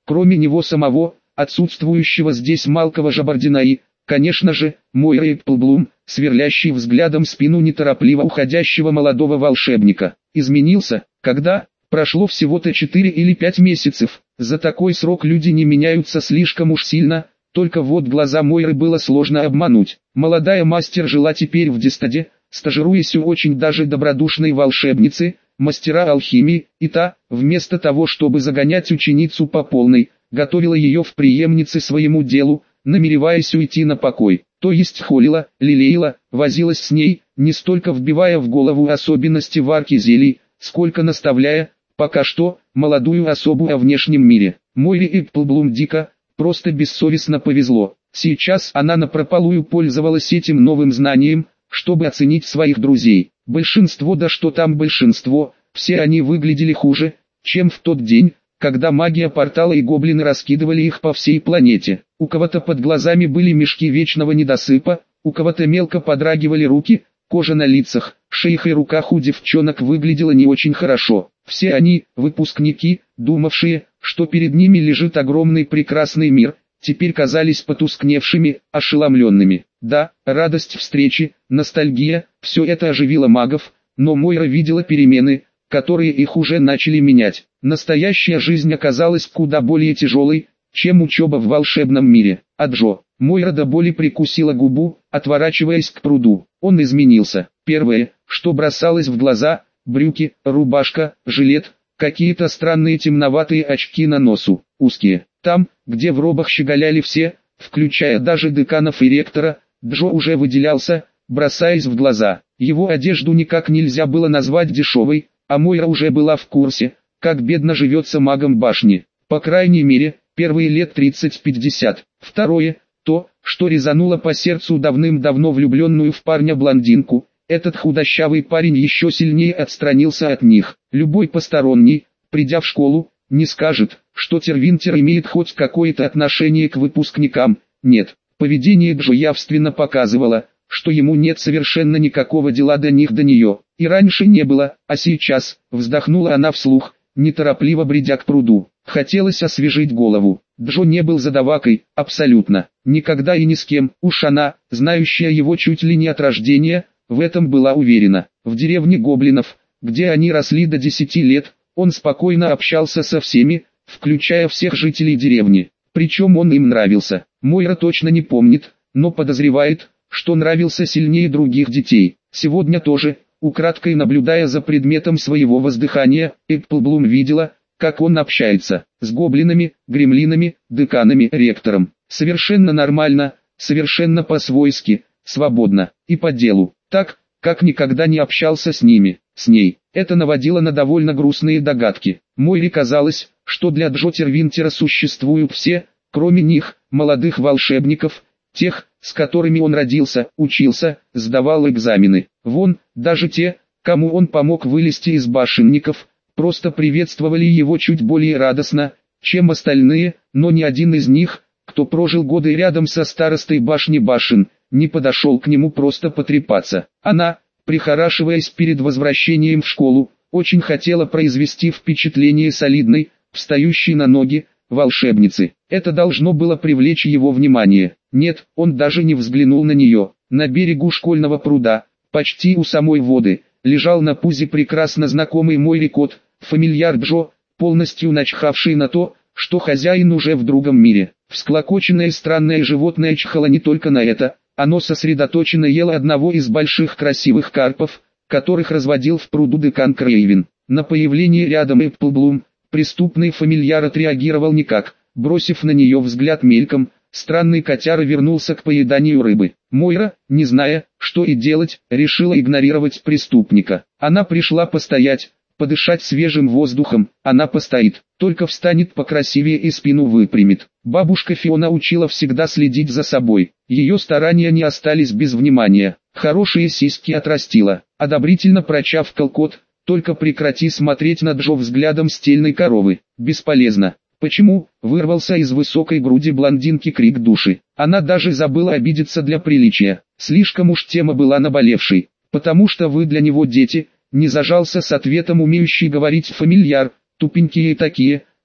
кроме него самого, отсутствующего здесь Малкова Жабардина и, конечно же, Мойра Эпплблум, сверлящий взглядом спину неторопливо уходящего молодого волшебника. Изменился, когда? Прошло всего-то 4 или 5 месяцев. За такой срок люди не меняются слишком уж сильно, только вот глаза Мойры было сложно обмануть. Молодая мастер жила теперь в Дистаде, стажируясь у очень даже добродушной волшебницы, мастера алхимии, и та, вместо того чтобы загонять ученицу по полной, готовила ее в преемнице своему делу, намереваясь уйти на покой. То есть холила, лелеяла, возилась с ней, не столько вбивая в голову особенности варки зелий, сколько наставляя, пока что, молодую особу о внешнем мире. Мойре Эпплблум дико, просто бессовестно повезло. Сейчас она напропалую пользовалась этим новым знанием, чтобы оценить своих друзей. Большинство, да что там большинство, все они выглядели хуже, чем в тот день, когда магия портала и гоблины раскидывали их по всей планете. У кого-то под глазами были мешки вечного недосыпа, у кого-то мелко подрагивали руки, кожа на лицах, шеях и руках у девчонок выглядела не очень хорошо. Все они, выпускники, думавшие, что перед ними лежит огромный прекрасный мир, теперь казались потускневшими, ошеломленными. Да, радость встречи, ностальгия, все это оживило магов, но Мойра видела перемены, которые их уже начали менять. Настоящая жизнь оказалась куда более тяжелой, чем учеба в волшебном мире. А Джо, Мойра до боли прикусила губу, отворачиваясь к пруду. Он изменился. Первое, что бросалось в глаза: брюки, рубашка, жилет, какие-то странные темноватые очки на носу, узкие. Там, где в робах щеголяли все, включая даже деканов и ректора, Джо уже выделялся, бросаясь в глаза. Его одежду никак нельзя было назвать дешевой, а Мойра уже была в курсе, как бедно живется магом башни. По крайней мере, первые лет 30-50. Второе, то, что резануло по сердцу давным-давно влюбленную в парня блондинку. Этот худощавый парень еще сильнее отстранился от них. Любой посторонний, придя в школу, не скажет, что Тервинтер имеет хоть какое-то отношение к выпускникам. Нет, поведение Джо явственно показывало, что ему нет совершенно никакого дела до них, до нее. И раньше не было, а сейчас, вздохнула она вслух, неторопливо бредя к пруду. Хотелось освежить голову. Джо не был задавакой, абсолютно. Никогда и ни с кем. Уж она, знающая его чуть ли не от рождения, в этом была уверена. В деревне гоблинов, где они росли до 10 лет, он спокойно общался со всеми, включая всех жителей деревни. Причем он им нравился. Мойра точно не помнит, но подозревает, что нравился сильнее других детей. Сегодня тоже, украдкой наблюдая за предметом своего воздыхания, Эпплблум видела, как он общается с гоблинами, гремлинами, деканами, ректором. Совершенно нормально, совершенно по-свойски, свободно и по делу. Так, как никогда не общался с ними, с ней. Это наводило на довольно грустные догадки. Мойре казалось, что для Джо Тервинтера существуют все, кроме них, молодых волшебников, тех, с которыми он родился, учился, сдавал экзамены. Вон, даже те, кому он помог вылезти из башенников, просто приветствовали его чуть более радостно, чем остальные, но ни один из них, кто прожил годы рядом со старостой башни башен, не подошел к нему просто потрепаться. Она, прихорашиваясь перед возвращением в школу, очень хотела произвести впечатление солидной, встающей на ноги, волшебницы. Это должно было привлечь его внимание. Нет, он даже не взглянул на нее. На берегу школьного пруда, почти у самой воды, лежал на пузе прекрасно знакомый Мойре кот, фамильяр Джо, полностью начхавший на то, что хозяин уже в другом мире. Всклокоченное странное животное чхало не только на это, оно сосредоточенно ело одного из больших красивых карпов, которых разводил в пруду декан Крейвен. На появление рядом Эпплблум, преступный фамильяр отреагировал никак, бросив на нее взгляд мельком, странный котяра вернулся к поеданию рыбы. Мойра, не зная, что и делать, решила игнорировать преступника. Она пришла постоять, подышать свежим воздухом, она постоит, только встанет покрасивее и спину выпрямит. Бабушка Фиона учила всегда следить за собой, ее старания не остались без внимания. Хорошие сиськи отрастила, одобрительно прочавкал кот, только прекрати смотреть на Джо взглядом стельной коровы. Бесполезно. Почему? Вырвался из высокой груди блондинки крик души. Она даже забыла обидеться для приличия. Слишком уж тема была наболевшей. Потому что вы для него дети, не зажался с ответом умеющий говорить фамильяр, тупенькие такие,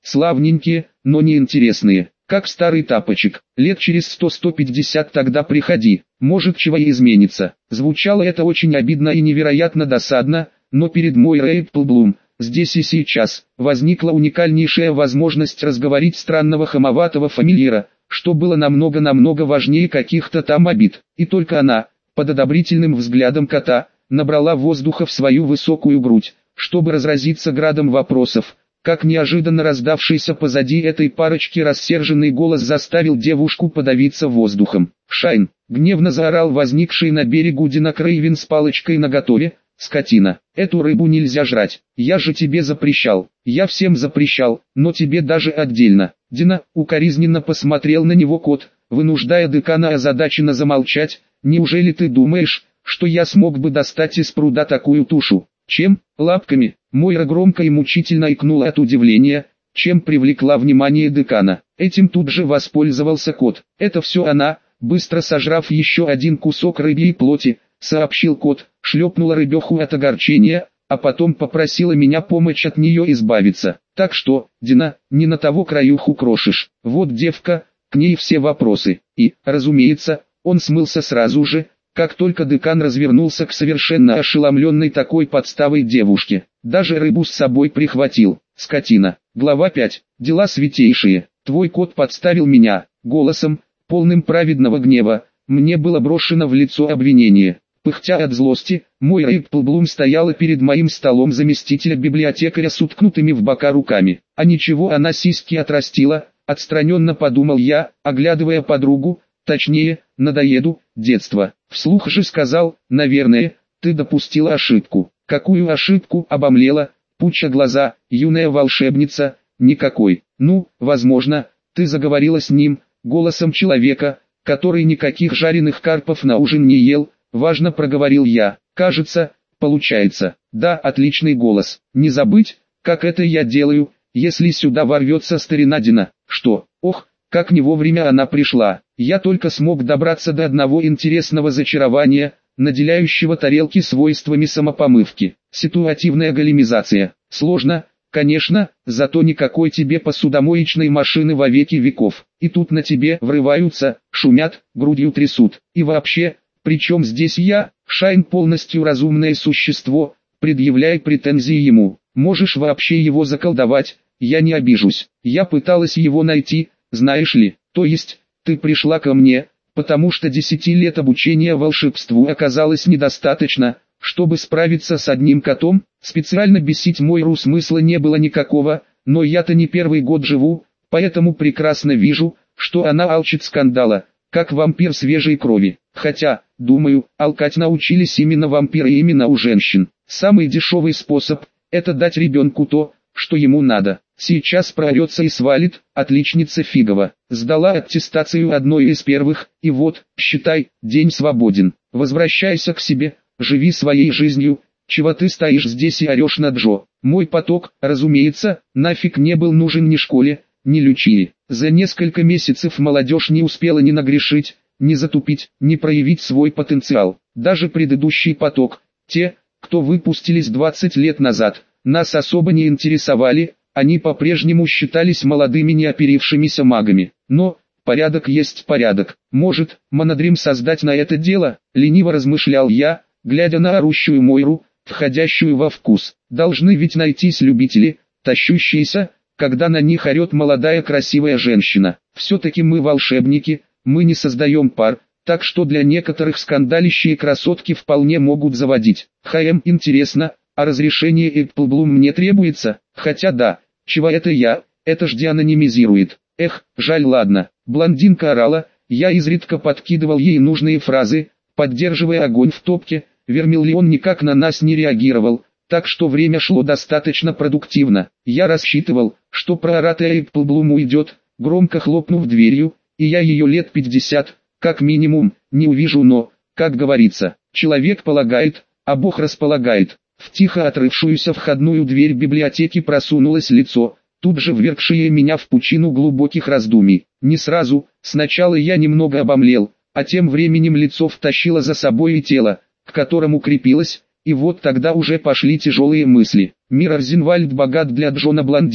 славненькие, но неинтересные, как старый тапочек. Лет через 100-150 тогда приходи, может чего и изменится. Звучало это очень обидно и невероятно досадно, но перед Мойрой Эпплблум, здесь и сейчас, возникла уникальнейшая возможность разговорить странного хамоватого фамильяра, что было намного важнее каких-то там обид. И только она, под одобрительным взглядом кота, набрала воздуха в свою высокую грудь, чтобы разразиться градом вопросов, как неожиданно раздавшийся позади этой парочки рассерженный голос заставил девушку подавиться воздухом. «Шайн!» — гневно заорал возникший на берегу Дина Крейвен с палочкой наготове. «Скотина, эту рыбу нельзя жрать, я же тебе запрещал, я всем запрещал, но тебе даже отдельно». Дина укоризненно посмотрел на него кот, вынуждая декана озадаченно замолчать. «Неужели ты думаешь, что я смог бы достать из пруда такую тушу? Чем? Лапками?» Мойра громко и мучительно икнула от удивления, чем привлекла внимание декана. Этим тут же воспользовался кот. «Это все она», быстро сожрав еще один кусок рыбьей плоти, сообщил кот, шлепнула рыбеху от огорчения, а потом попросила меня помочь от нее избавиться. «Так что, Дина, не на того краюху крошишь. Вот девка, к ней все вопросы». И, разумеется, он смылся сразу же, как только декан развернулся к совершенно ошеломленной такой подставой девушке. Даже рыбу с собой прихватил. «Скотина». Глава 5. Дела святейшие. «Твой кот подставил меня». Голосом, полным праведного гнева, мне было брошено в лицо обвинение. Пыхтя от злости, Мойра Эпплблум стояла перед моим столом заместителя библиотекаря с уткнутыми в бока руками. А ничего, она сиськи отрастила, отстраненно подумал я, оглядывая подругу, точнее, надоеду, детство. Вслух же сказал: «Наверное, ты допустила ошибку». «Какую ошибку?» — обомлела, пуча глаза, юная волшебница. «Никакой. Ну, возможно, ты заговорила с ним, голосом человека, который никаких жареных карпов на ужин не ел», — важно проговорил я. «Кажется, получается». «Да, отличный голос. Не забыть, как это я делаю, если сюда ворвется старина Дина». «Что? Ох, как не вовремя она пришла. Я только смог добраться до одного интересного зачарования, наделяющего тарелки свойствами самопомывки. Ситуативная големизация. Сложно, конечно, зато никакой тебе посудомоечной машины во веки веков. И тут на тебе врываются, шумят, грудью трясут. И вообще, причем здесь я, Шайн, полностью разумное существо, предъявляй претензии ему. Можешь вообще его заколдовать, я не обижусь. Я пыталась его найти, знаешь ли, то есть, ты пришла ко мне, потому что 10 лет обучения волшебству оказалось недостаточно, чтобы справиться с одним котом. Специально бесить Мойру смысла не было никакого, но я-то не первый год живу, поэтому прекрасно вижу, что она алчит скандала, как вампир свежей крови. Хотя, думаю, алкать научились именно вампиры и именно у женщин. Самый дешевый способ – это дать ребенку то, что ему надо. Сейчас проорется и свалит, отличница фигова. Сдала аттестацию одной из первых, и вот, считай, день свободен. Возвращайся к себе, живи своей жизнью, чего ты стоишь здесь и орешь на Джо. Мой поток, разумеется, нафиг не был нужен ни школе, ни Лючии. За несколько месяцев молодежь не успела ни нагрешить, ни затупить, ни проявить свой потенциал. Даже предыдущий поток, те, кто выпустились 20 лет назад, нас особо не интересовали. Они по-прежнему считались молодыми неоперившимися магами. Но, порядок есть порядок. Может, Монодрим создать на это дело? Лениво размышлял я, глядя на орущую Мойру, входящую во вкус. Должны ведь найтись любители, тащущиеся, когда на них орет молодая красивая женщина. Все-таки мы волшебники, мы не создаем пар, так что для некоторых скандалищие красотки вполне могут заводить. Интересно, а разрешение Эпплблум мне требуется? Хотя да, чего это я, это ж деанонимизирует. Эх, жаль, ладно. Блондинка орала, я изредка подкидывал ей нужные фразы, поддерживая огонь в топке. Вермиллион никак на нас не реагировал, так что время шло достаточно продуктивно. Я рассчитывал, что прооратая Эпплблум уйдет, громко хлопнув дверью, и я ее лет 50, как минимум, не увижу, но, как говорится, человек полагает, а Бог располагает. В тихо отрывшуюся входную дверь библиотеки просунулось лицо, тут же ввергшее меня в пучину глубоких раздумий. Не сразу, сначала я немного обомлел, а тем временем лицо втащило за собой и тело, к которому крепилось, и вот тогда уже пошли тяжелые мысли. Мир Арзенвальд богат для Джона блондинок,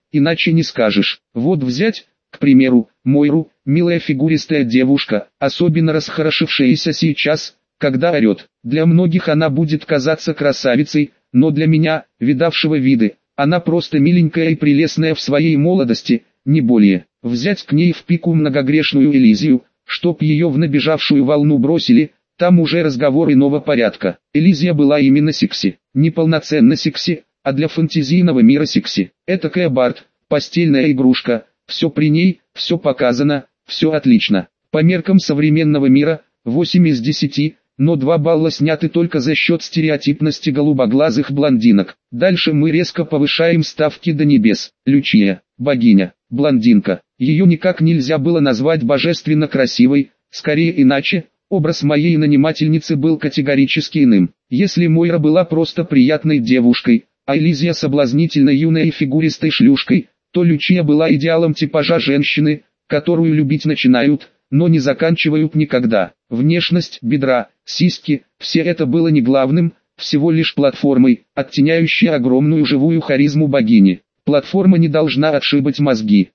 иначе не скажешь. Вот взять, к примеру, Мойру, милая фигуристая девушка, особенно расхорошившаяся сейчас, когда орет. Для многих она будет казаться красавицей, но для меня, видавшего виды, она просто миленькая и прелестная в своей молодости, не более. Взять к ней в пику многогрешную Элизию, чтоб ее в набежавшую волну бросили, там уже разговор иного порядка. Элизия была именно секси, не полноценно секси, а для фантазийного мира секси. Этакая Барт, постельная игрушка, все при ней, все показано, все отлично. По меркам современного мира, 8 из 10, но 2 балла сняты только за счет стереотипности голубоглазых блондинок. Дальше мы резко повышаем ставки до небес. Лючия, богиня, блондинка. Ее никак нельзя было назвать божественно красивой, скорее иначе, образ моей нанимательницы был категорически иным. Если Мойра была просто приятной девушкой, а Элизия соблазнительной юной и фигуристой шлюшкой, то Лючия была идеалом типажа женщины, которую любить начинают, но не заканчивают никогда. Внешность, бедра, сиськи, все это было не главным, всего лишь платформой, оттеняющей огромную живую харизму богини. Платформа не должна отшибать мозги.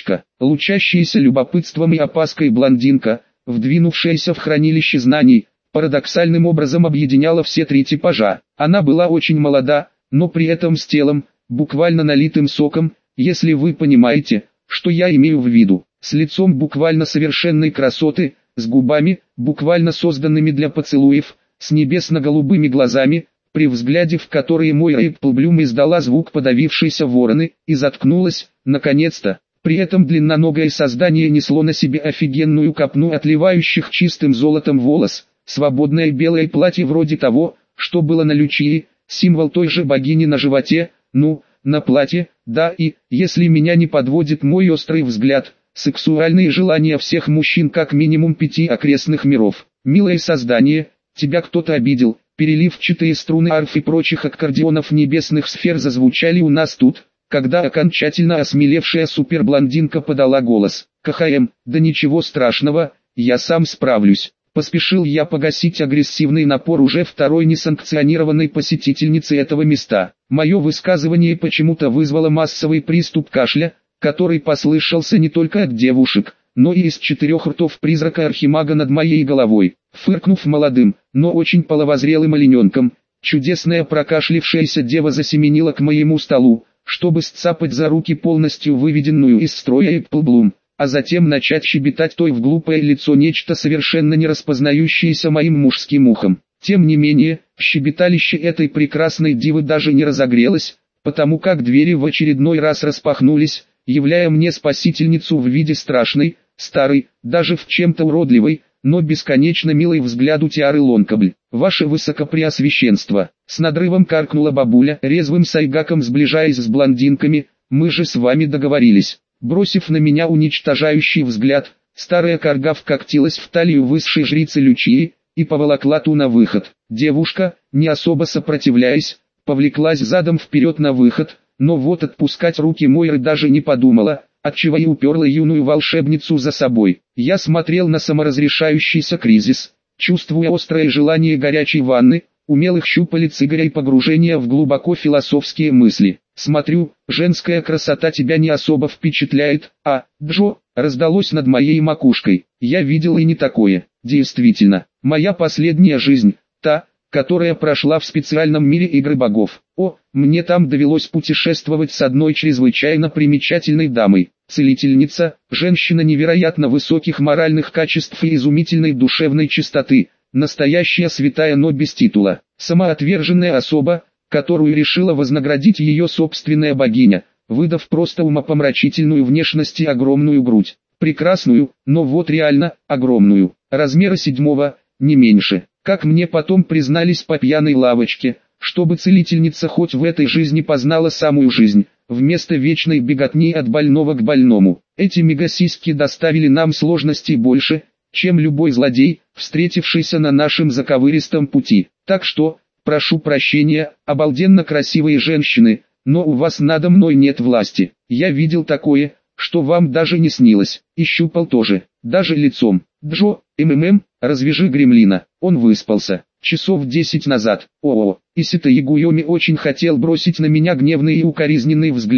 Лучащаяся любопытством и опаской блондинка, вдвинувшаяся в хранилище знаний, парадоксальным образом объединяла все 3 типажа. Она была очень молода, но при этом с телом, буквально налитым соком, если вы понимаете, что я имею в виду. С лицом буквально совершенной красоты, с губами, буквально созданными для поцелуев, с небесно-голубыми глазами, при взгляде в которые Мойра Эпплблюм издала звук подавившейся вороны, и заткнулась, наконец-то. При этом длинноногое создание несло на себе офигенную копну отливающих чистым золотом волос, свободное белое платье вроде того, что было на Лючии, символ той же богини на животе, на платье, да и, если меня не подводит мой острый взгляд, сексуальные желания всех мужчин как минимум 5 окрестных миров. Милое создание, тебя кто-то обидел, переливчатые струны арф и прочих аккордеонов небесных сфер зазвучали у нас тут, когда окончательно осмелевшая суперблондинка подала голос. КХМ, да ничего страшного, я сам справлюсь. Поспешил я погасить агрессивный напор уже второй несанкционированной посетительницы этого места. Мое высказывание почему-то вызвало массовый приступ кашля, который послышался не только от девушек, но и из 4 ртов призрака Архимага над моей головой. Фыркнув молодым, но очень половозрелым олененком, чудесная прокашлившаяся дева засеменила к моему столу, чтобы сцапать за руки полностью выведенную из строя Эпплблум, а затем начать щебетать той в глупое лицо нечто совершенно не распознающееся моим мужским ухом. Тем не менее, щебеталище этой прекрасной дивы даже не разогрелось, потому как двери в очередной раз распахнулись, являя мне спасительницу в виде страшной, старой, даже в чем-то уродливой, но бесконечно милой взгляду Тиары Лонкабль. «Ваше Высокопреосвященство!» С надрывом каркнула бабуля, резвым сайгаком сближаясь с блондинками, «мы же с вами договорились». Бросив на меня уничтожающий взгляд, старая карга вкоктилась в талию высшей жрицы Лючии и поволокла ту на выход. Девушка, не особо сопротивляясь, повлеклась задом вперед на выход, но вот отпускать руки Мойры даже не подумала, отчего и уперла юную волшебницу за собой. Я смотрел на саморазрешающийся кризис, чувствуя острое желание горячей ванны, умелых щупалец Игоря и погружения в глубоко философские мысли. «Смотрю, женская красота тебя не особо впечатляет, а, Джо?» раздалось над моей макушкой. Я видел и не такое. Действительно, моя последняя жизнь, та, которая прошла в специальном мире игры богов. Мне там довелось путешествовать с одной чрезвычайно примечательной дамой. Целительница, женщина невероятно высоких моральных качеств и изумительной душевной чистоты, настоящая святая, но без титула. Самоотверженная особа, которую решила вознаградить ее собственная богиня, выдав просто умопомрачительную внешность и огромную грудь. Прекрасную, но вот реально, огромную. Размера 7, не меньше. Как мне потом признались по пьяной лавочке, чтобы целительница хоть в этой жизни познала самую жизнь, вместо вечной беготни от больного к больному. Эти мегасиськи доставили нам сложностей больше, чем любой злодей, встретившийся на нашем заковыристом пути. Так что, прошу прощения, обалденно красивые женщины, но у вас надо мной нет власти. Я видел такое, что вам даже не снилось, и щупал тоже, даже лицом. Джо, развяжи гремлина, он выспался, часов 10 назад. Исита Ягуйоми очень хотел бросить на меня гневный и укоризненный взгляд,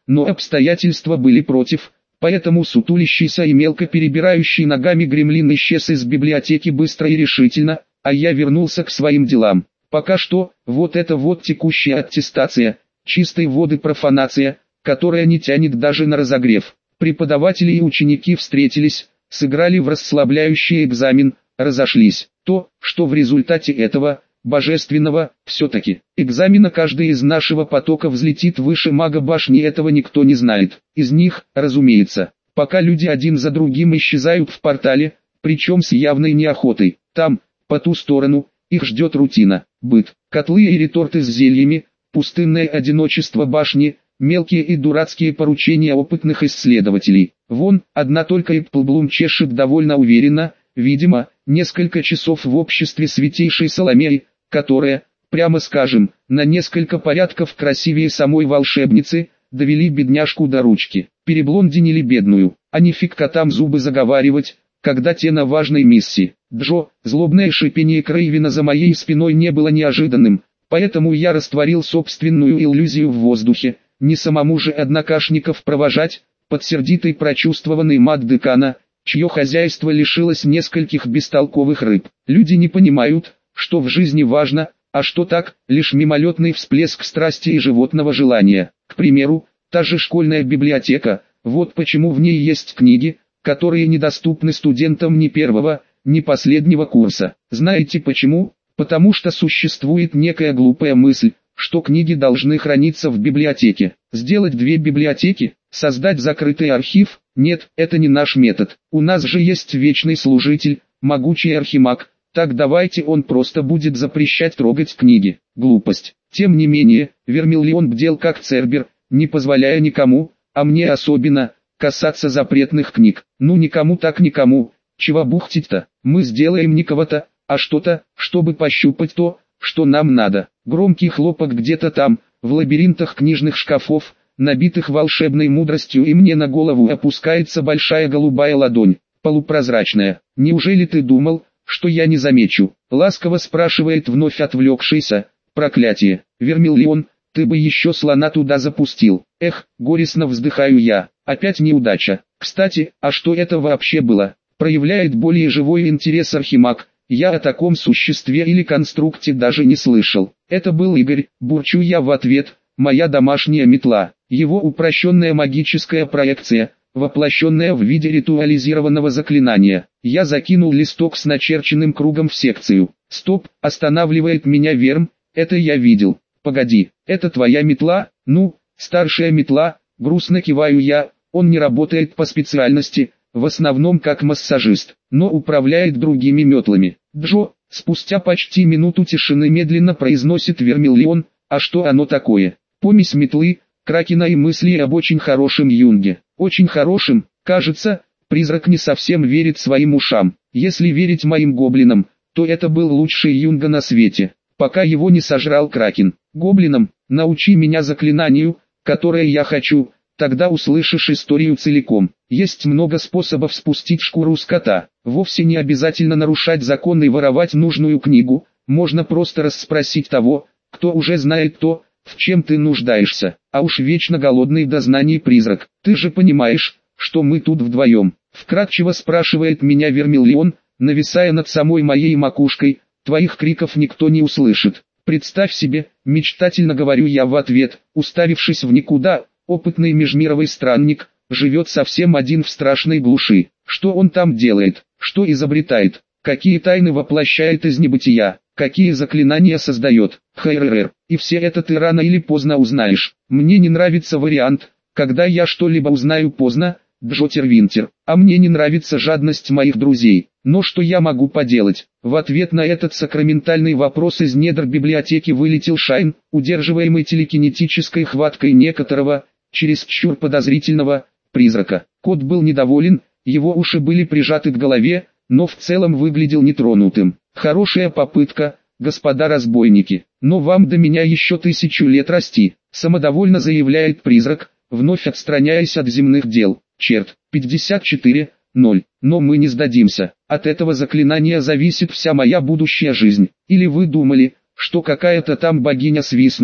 но обстоятельства были против, поэтому сутулящийся и мелко перебирающий ногами гремлин исчез из библиотеки быстро и решительно, а я вернулся к своим делам. Пока что, вот это вот текущая аттестация, чистой воды профанация, которая не тянет даже на разогрев. Преподаватели и ученики встретились, сыграли в расслабляющий экзамен, разошлись. То, что в результате этого, божественного, все-таки, экзамена каждый из нашего потока взлетит выше мага башни, этого никто не знает. Из них, разумеется, пока люди один за другим исчезают в портале, причем с явной неохотой. Там, по ту сторону, их ждет рутина, быт, котлы и реторты с зельями, пустынное одиночество башни, мелкие и дурацкие поручения опытных исследователей. Вон, одна только Эпплблум чешет довольно уверенно, видимо, несколько часов в обществе святейшей Соломеи, которая, прямо скажем, на несколько порядков красивее самой волшебницы, довели бедняжку до ручки, переблондинили бедную, а нифиг котам зубы заговаривать, когда те на важной миссии. Джо, злобное шипение Крейвена за моей спиной не было неожиданным, поэтому я растворил собственную иллюзию в воздухе, не самому же однокашников провожать, под сердитый прочувствованный мат декана, чье хозяйство лишилось нескольких бестолковых рыб. Люди не понимают, что в жизни важно, а что так, лишь мимолетный всплеск страсти и животного желания. К примеру, та же школьная библиотека, вот почему в ней есть книги, которые недоступны студентам ни первого, ни последнего курса. Знаете почему? Потому что существует некая глупая мысль, что книги должны храниться в библиотеке. Сделать две библиотеки, создать закрытый архив? Нет, это не наш метод. У нас же есть вечный служитель, могучий архимаг, так давайте он просто будет запрещать трогать книги. Глупость. Тем не менее, Вермиллион бдел как цербер, не позволяя никому, а мне особенно, касаться запретных книг. Ну никому так никому, чего бухтить-то, мы сделаем не кого-то, а что-то, чтобы пощупать то, что нам надо. Громкий хлопок где-то там, в лабиринтах книжных шкафов, набитых волшебной мудростью, и мне на голову опускается большая голубая ладонь, полупрозрачная. «Неужели ты думал, что я не замечу?» — ласково спрашивает вновь отвлекшийся. «Проклятие, Вермиллион, ты бы еще слона туда запустил». Эх, горестно вздыхаю я, опять неудача. Кстати, а что это вообще было? Проявляет более живой интерес архимаг. Я о таком существе или конструкте даже не слышал. Это был Игорь, бурчу я в ответ, моя домашняя метла, его упрощенная магическая проекция, воплощенная в виде ритуализированного заклинания. Я закинул листок с начерченным кругом в секцию. Стоп, останавливает меня Верм, это я видел. Погоди, это твоя метла? Ну, старшая метла, грустно киваю я, он не работает по специальности, в основном как массажист, но управляет другими метлами. Джо, спустя почти минуту тишины медленно произносит Вермиллион, а что оно такое? Помесь метлы, кракена и мысли об очень хорошем юнге. Очень хорошим, кажется, призрак не совсем верит своим ушам. Если верить моим гоблинам, то это был лучший юнга на свете, пока его не сожрал кракен. Гоблинам, научи меня заклинанию, которое я хочу, тогда услышишь историю целиком. Есть много способов спустить шкуру с кота. Вовсе не обязательно нарушать закон и воровать нужную книгу, можно просто расспросить того, кто уже знает то, в чем ты нуждаешься. А уж вечно голодный до знаний призрак, ты же понимаешь, что мы тут вдвоем. Вкратчиво спрашивает меня Вермиллион, нависая над самой моей макушкой, твоих криков никто не услышит. Представь себе, мечтательно говорю я в ответ, уставившись в никуда, опытный межмировый странник, живет совсем один в страшной глуши. Что он там делает, что изобретает, какие тайны воплощает из небытия, какие заклинания создает, хайррр, и все это ты рано или поздно узнаешь. Мне не нравится вариант, когда я что-либо узнаю поздно, Джотер Винтер, а мне не нравится жадность моих друзей. Но что я могу поделать? В ответ на этот сакраментальный вопрос из недр библиотеки вылетел Шайн, удерживаемый телекинетической хваткой некоторого, чересчур подозрительного, призрака. Кот был недоволен, его уши были прижаты к голове, но в целом выглядел нетронутым. Хорошая попытка, господа разбойники, но вам до меня еще 1000 лет расти, самодовольно заявляет призрак, вновь отстраняясь от земных дел. Черт, 54, 0, но мы не сдадимся, от этого заклинания зависит вся моя будущая жизнь. Или вы думали, что какая-то там богиня свистнула,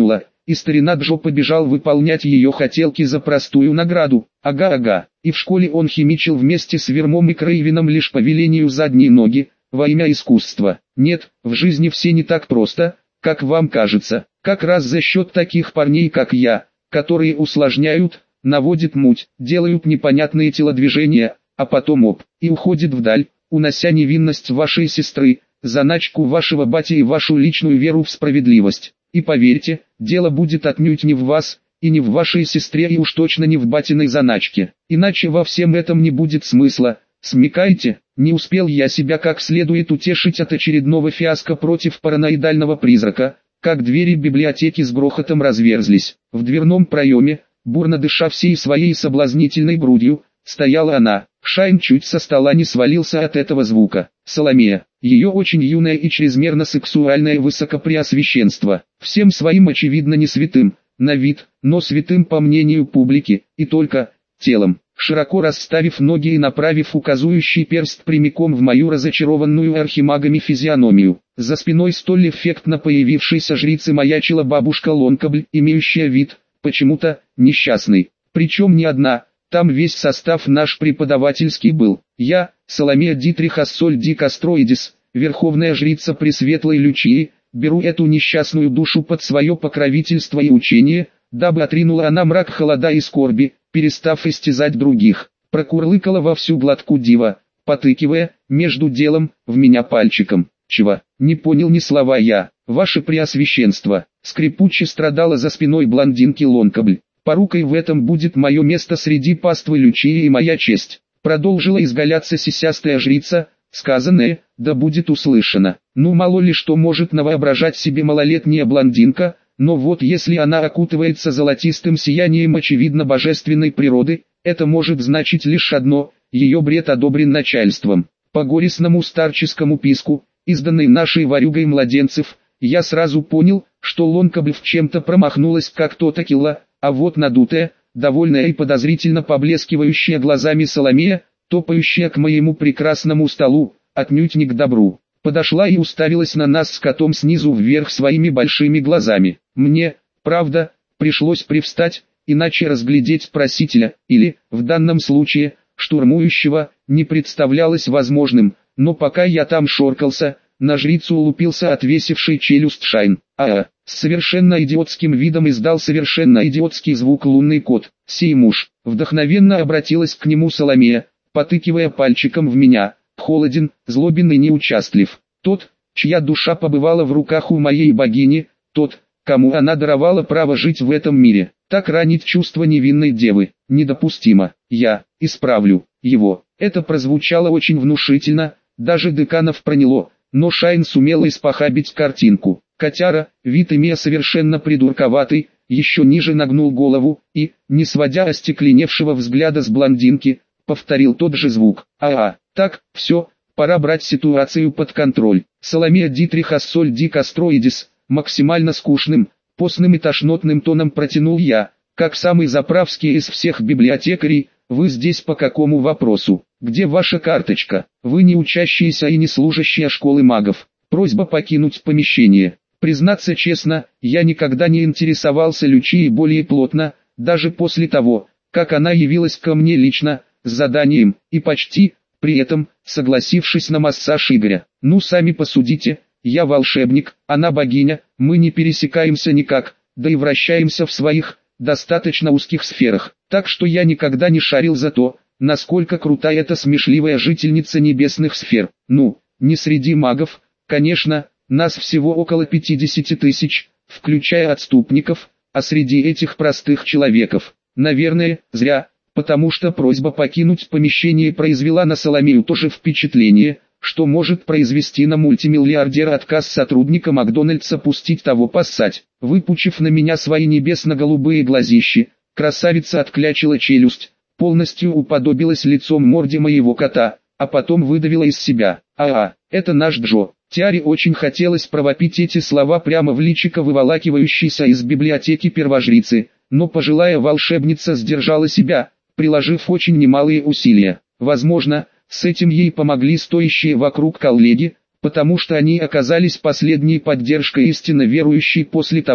и старина Джо побежал выполнять ее хотелки за простую награду. Ага, и в школе он химичил вместе с Вермом и Крейвином лишь по велению задней ноги, во имя искусства. Нет, в жизни все не так просто, как вам кажется. Как раз за счет таких парней, как я, которые усложняют, наводят муть, делают непонятные телодвижения, а потом и уходят вдаль, унося невинность вашей сестры, заначку вашего бати и вашу личную веру в справедливость. И поверьте, дело будет отнюдь не в вас, и не в вашей сестре, и уж точно не в батиной заначке. Иначе во всем этом не будет смысла. Смекаете? Не успел я себя как следует утешить от очередного фиаско против параноидального призрака, как двери библиотеки с грохотом разверзлись. В дверном проеме, бурно дыша всей своей соблазнительной грудью, стояла она. Шайн чуть со стола не свалился от этого звука. Саломея, ее очень юное и чрезмерно сексуальное высокопреосвященство, всем своим очевидно не святым, на вид, но святым по мнению публики, и только телом. Широко расставив ноги и направив указующий перст прямиком в мою разочарованную архимагами физиономию. За спиной столь эффектно появившейся жрицы маячила бабушка Лонкабль, имеющая вид, почему-то, несчастный. Причем не одна, там весь состав наш преподавательский был. Я, Саломея Дитрих Ассоль Ди Кастроидис, верховная жрица Пресветлой Лючии, беру эту несчастную душу под свое покровительство и учение, дабы отринула она мрак холода и скорби, перестав истязать других. Прокурлыкала во всю глотку дива, потыкивая, между делом, в меня пальчиком. Чего? Не понял ни слова я. Ваше Преосвященство. Скрипуче страдала за спиной блондинки Лонкабль. Порукой в этом будет мое место среди паствы Лючии и моя честь. Продолжила изгаляться сисястая жрица, сказанное, да будет услышано. Ну мало ли что может навоображать себе малолетняя блондинка, но вот если она окутывается золотистым сиянием очевидно божественной природы, это может значить лишь одно, ее бред одобрен начальством. По горестному старческому писку, изданной нашей ворюгой младенцев, я сразу понял, что Лонкабль в чем-то промахнулась как то Такила, а вот надутая, довольная и подозрительно поблескивающая глазами Саломея, топающая к моему прекрасному столу, отнюдь не к добру, подошла и уставилась на нас с котом снизу вверх своими большими глазами. Мне, правда, пришлось привстать, иначе разглядеть просителя, или, в данном случае, штурмующего, не представлялось возможным, но пока я там шоркался, на жрицу улупился отвесивший челюсть Шайн. С совершенно идиотским видом издал совершенно идиотский звук лунный кот. Сей муж, вдохновенно обратилась к нему Саломея, потыкивая пальчиком в меня, холоден, злобен и неучастлив. Тот, чья душа побывала в руках у моей богини, тот, кому она даровала право жить в этом мире. Так ранить чувство невинной девы, недопустимо. Я исправлю его. Это прозвучало очень внушительно, даже деканов проняло, но Шайн сумела испохабить картинку. Котяра, вид имея совершенно придурковатый, еще ниже нагнул голову и, не сводя остекленевшего взгляда с блондинки, повторил тот же звук. Так, все, пора брать ситуацию под контроль. Саломея Дитрих Ассоль Ди Кастроидис, максимально скучным, постным и тошнотным тоном протянул я, как самый заправский из всех библиотекарей. Вы здесь по какому вопросу? Где ваша карточка? Вы не учащиеся и не служащие школы магов. Просьба покинуть помещение. Признаться честно, я никогда не интересовался Лючией более плотно, даже после того, как она явилась ко мне лично, с заданием, и почти, при этом, согласившись на массаж Игоря. Ну сами посудите, я волшебник, она богиня, мы не пересекаемся никак, да и вращаемся в своих, достаточно узких сферах. Так что я никогда не шарил за то, насколько крута эта смешливая жительница небесных сфер. Ну, не среди магов, конечно, нас всего около 50 тысяч, включая отступников, а среди этих простых человеков, наверное, зря, потому что просьба покинуть помещение произвела на Саломею то же впечатление, что может произвести на мультимиллиардера отказ сотрудника Макдональдса пустить того поссать. Выпучив на меня свои небесно-голубые глазищи, красавица отклячила челюсть, полностью уподобилась лицом морде моего кота, а потом выдавила из себя. Это наш Джо. Тиаре очень хотелось провопить эти слова прямо в личико выволакивающейся из библиотеки первожрицы, но пожилая волшебница сдержала себя, приложив очень немалые усилия. Возможно, с этим ей помогли стоящие вокруг коллеги, потому что они оказались последней поддержкой истинно верующей после того,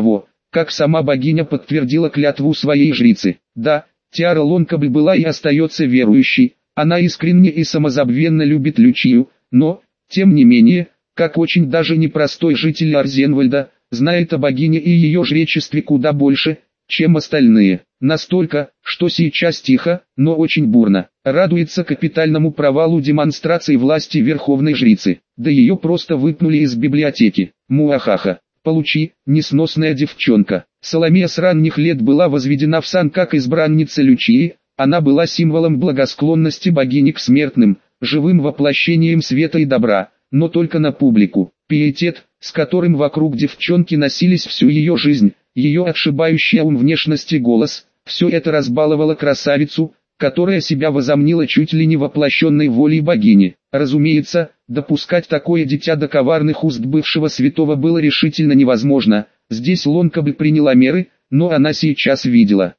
как сама богиня подтвердила клятву своей жрицы. Да, Тиара Лонкабль была и остается верующей, она искренне и самозабвенно любит Лючию, но, тем не менее, как очень даже непростой житель Арзенвальда, знает о богине и ее жречестве куда больше, чем остальные. Настолько, что сейчас тихо, но очень бурно, радуется капитальному провалу демонстрации власти верховной жрицы. Да ее просто выпнули из библиотеки. Муахаха. Получи, несносная девчонка. Соломея с ранних лет была возведена в сан как избранница Лючии, она была символом благосклонности богини к смертным, живым воплощением света и добра, но только на публику. Пиетет, с которым вокруг девчонки носились всю ее жизнь, ее отшибающая ум внешности голос, все это разбаловало красавицу, которая себя возомнила чуть ли не воплощенной волей богини. Разумеется, допускать такое дитя до коварных уст бывшего святого было решительно невозможно. Здесь Лонкабль приняла меры, но она сейчас видела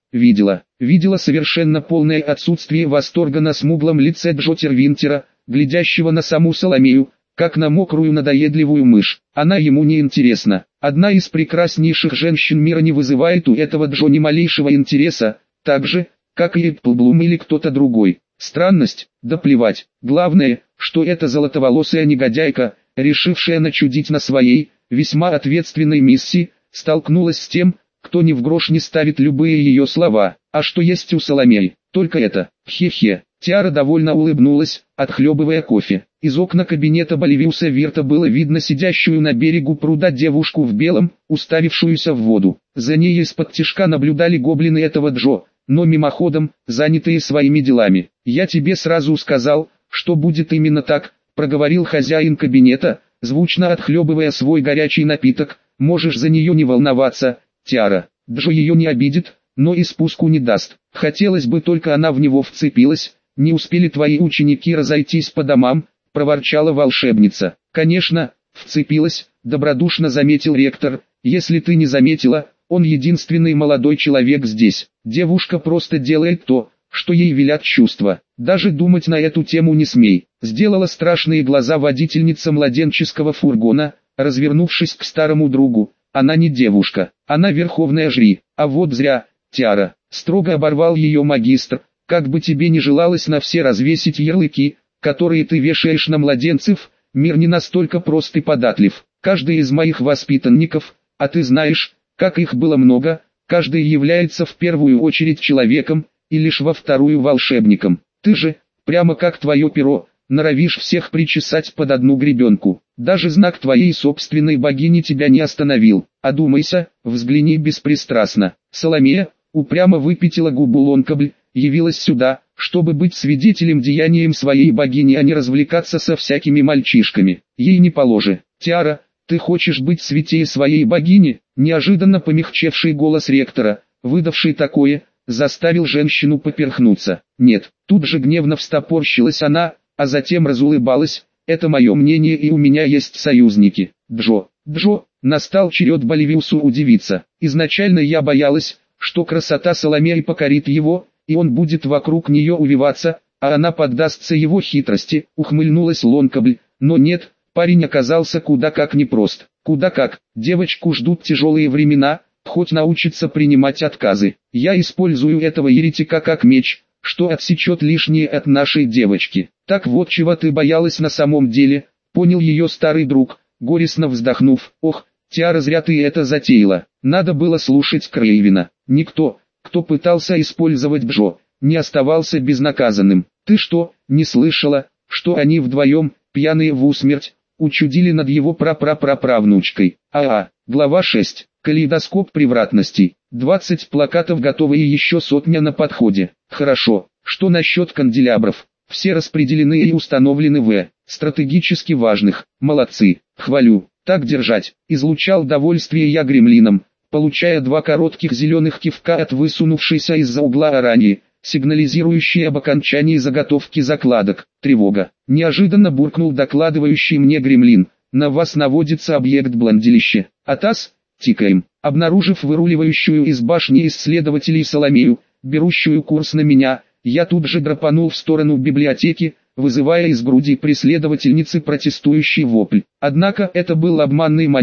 совершенно полное отсутствие восторга на смуглом лице Джо Тервинтера, глядящего на саму Соломею, как на мокрую надоедливую мышь. Она ему не интересна. Одна из прекраснейших женщин мира не вызывает у этого Джо ни малейшего интереса, так же, как и Эпплблум или кто-то другой. Странность? Да плевать. Главное, что эта золотоволосая негодяйка, решившая начудить на своей, весьма ответственной миссии, столкнулась с тем, кто ни в грош не ставит любые ее слова. А что есть у Соломеи? Только это. Хе-хе. Тиара довольно улыбнулась, отхлебывая кофе. Из окна кабинета Боливиуса Вирта было видно сидящую на берегу пруда девушку в белом, уставившуюся в воду. За ней из-под тишка наблюдали гоблины этого Джо, но мимоходом, занятые своими делами. «Я тебе сразу сказал, что будет именно так», — проговорил хозяин кабинета, звучно отхлебывая свой горячий напиток. «Можешь за нее не волноваться, Тиара. Джо ее не обидит, но и спуску не даст. Хотелось бы только она в него вцепилась. Не успели твои ученики разойтись по домам», — проворчала волшебница. «Конечно, вцепилась», — добродушно заметил ректор. «Если ты не заметила, он единственный молодой человек здесь. Девушка просто делает то, что ей велят чувства. Даже думать на эту тему не смей». Сделала страшные глаза водительница младенческого фургона, развернувшись к старому другу. «Она не девушка, она верховная жри. А вот зря, Тиара», — строго оборвал ее магистр. «Как бы тебе ни желалось на все развесить ярлыки, которые ты вешаешь на младенцев, мир не настолько прост и податлив. Каждый из моих воспитанников, а ты знаешь, как их было много, каждый является в первую очередь человеком, и лишь во вторую волшебником. Ты же, прямо как твое перо, норовишь всех причесать под одну гребенку. Даже знак твоей собственной богини тебя не остановил. Одумайся, взгляни беспристрастно». Соломея упрямо выпятила губу Лонкабль, явилась сюда, чтобы быть свидетелем деяниям своей богини, а не развлекаться со всякими мальчишками. Ей не положено. «Тиара, ты хочешь быть святее своей богини?» Неожиданно помягчевший голос ректора, выдавший такое, заставил женщину поперхнуться. «Нет», тут же гневно встопорщилась она, а затем разулыбалась. «Это мое мнение, и у меня есть союзники. Джо, настал черед Боливиусу удивиться. Изначально я боялась, что красота Соломеи покорит его, и он будет вокруг нее увиваться, а она поддастся его хитрости», — ухмыльнулась Лонкабль. «Но нет, парень оказался куда как непрост. Куда как, девочку ждут тяжелые времена, хоть научится принимать отказы. Я использую этого еретика как меч, что отсечет лишнее от нашей девочки». «Так вот чего ты боялась на самом деле», — понял ее старый друг, горестно вздохнув. «Ох, Тиара, зря ты это затеяла. Надо было слушать Крейвена. Никто, кто пытался использовать Джо, не оставался безнаказанным. Ты что, не слышала, что они вдвоем, пьяные в усмерть, учудили над его прапраправнучкой?» Глава 6. Калейдоскоп превратностей. 20 плакатов готовы и еще сотня на подходе. Хорошо, что насчет канделябров? Все распределены и установлены в стратегически важных. Молодцы, хвалю. Так держать. Излучал довольствие я гремлином, получая 2 коротких зеленых кивка от высунувшейся из-за угла араньи, сигнализирующей об окончании заготовки закладок. Тревога. Неожиданно буркнул докладывающий мне гремлин. На вас наводится объект блондилище. АТАС, тикаем. Обнаружив выруливающую из башни исследователей Соломею, берущую курс на меня, я тут же драпанул в сторону библиотеки, вызывая из груди преследовательницы протестующий вопль. Однако это был обманный маневр,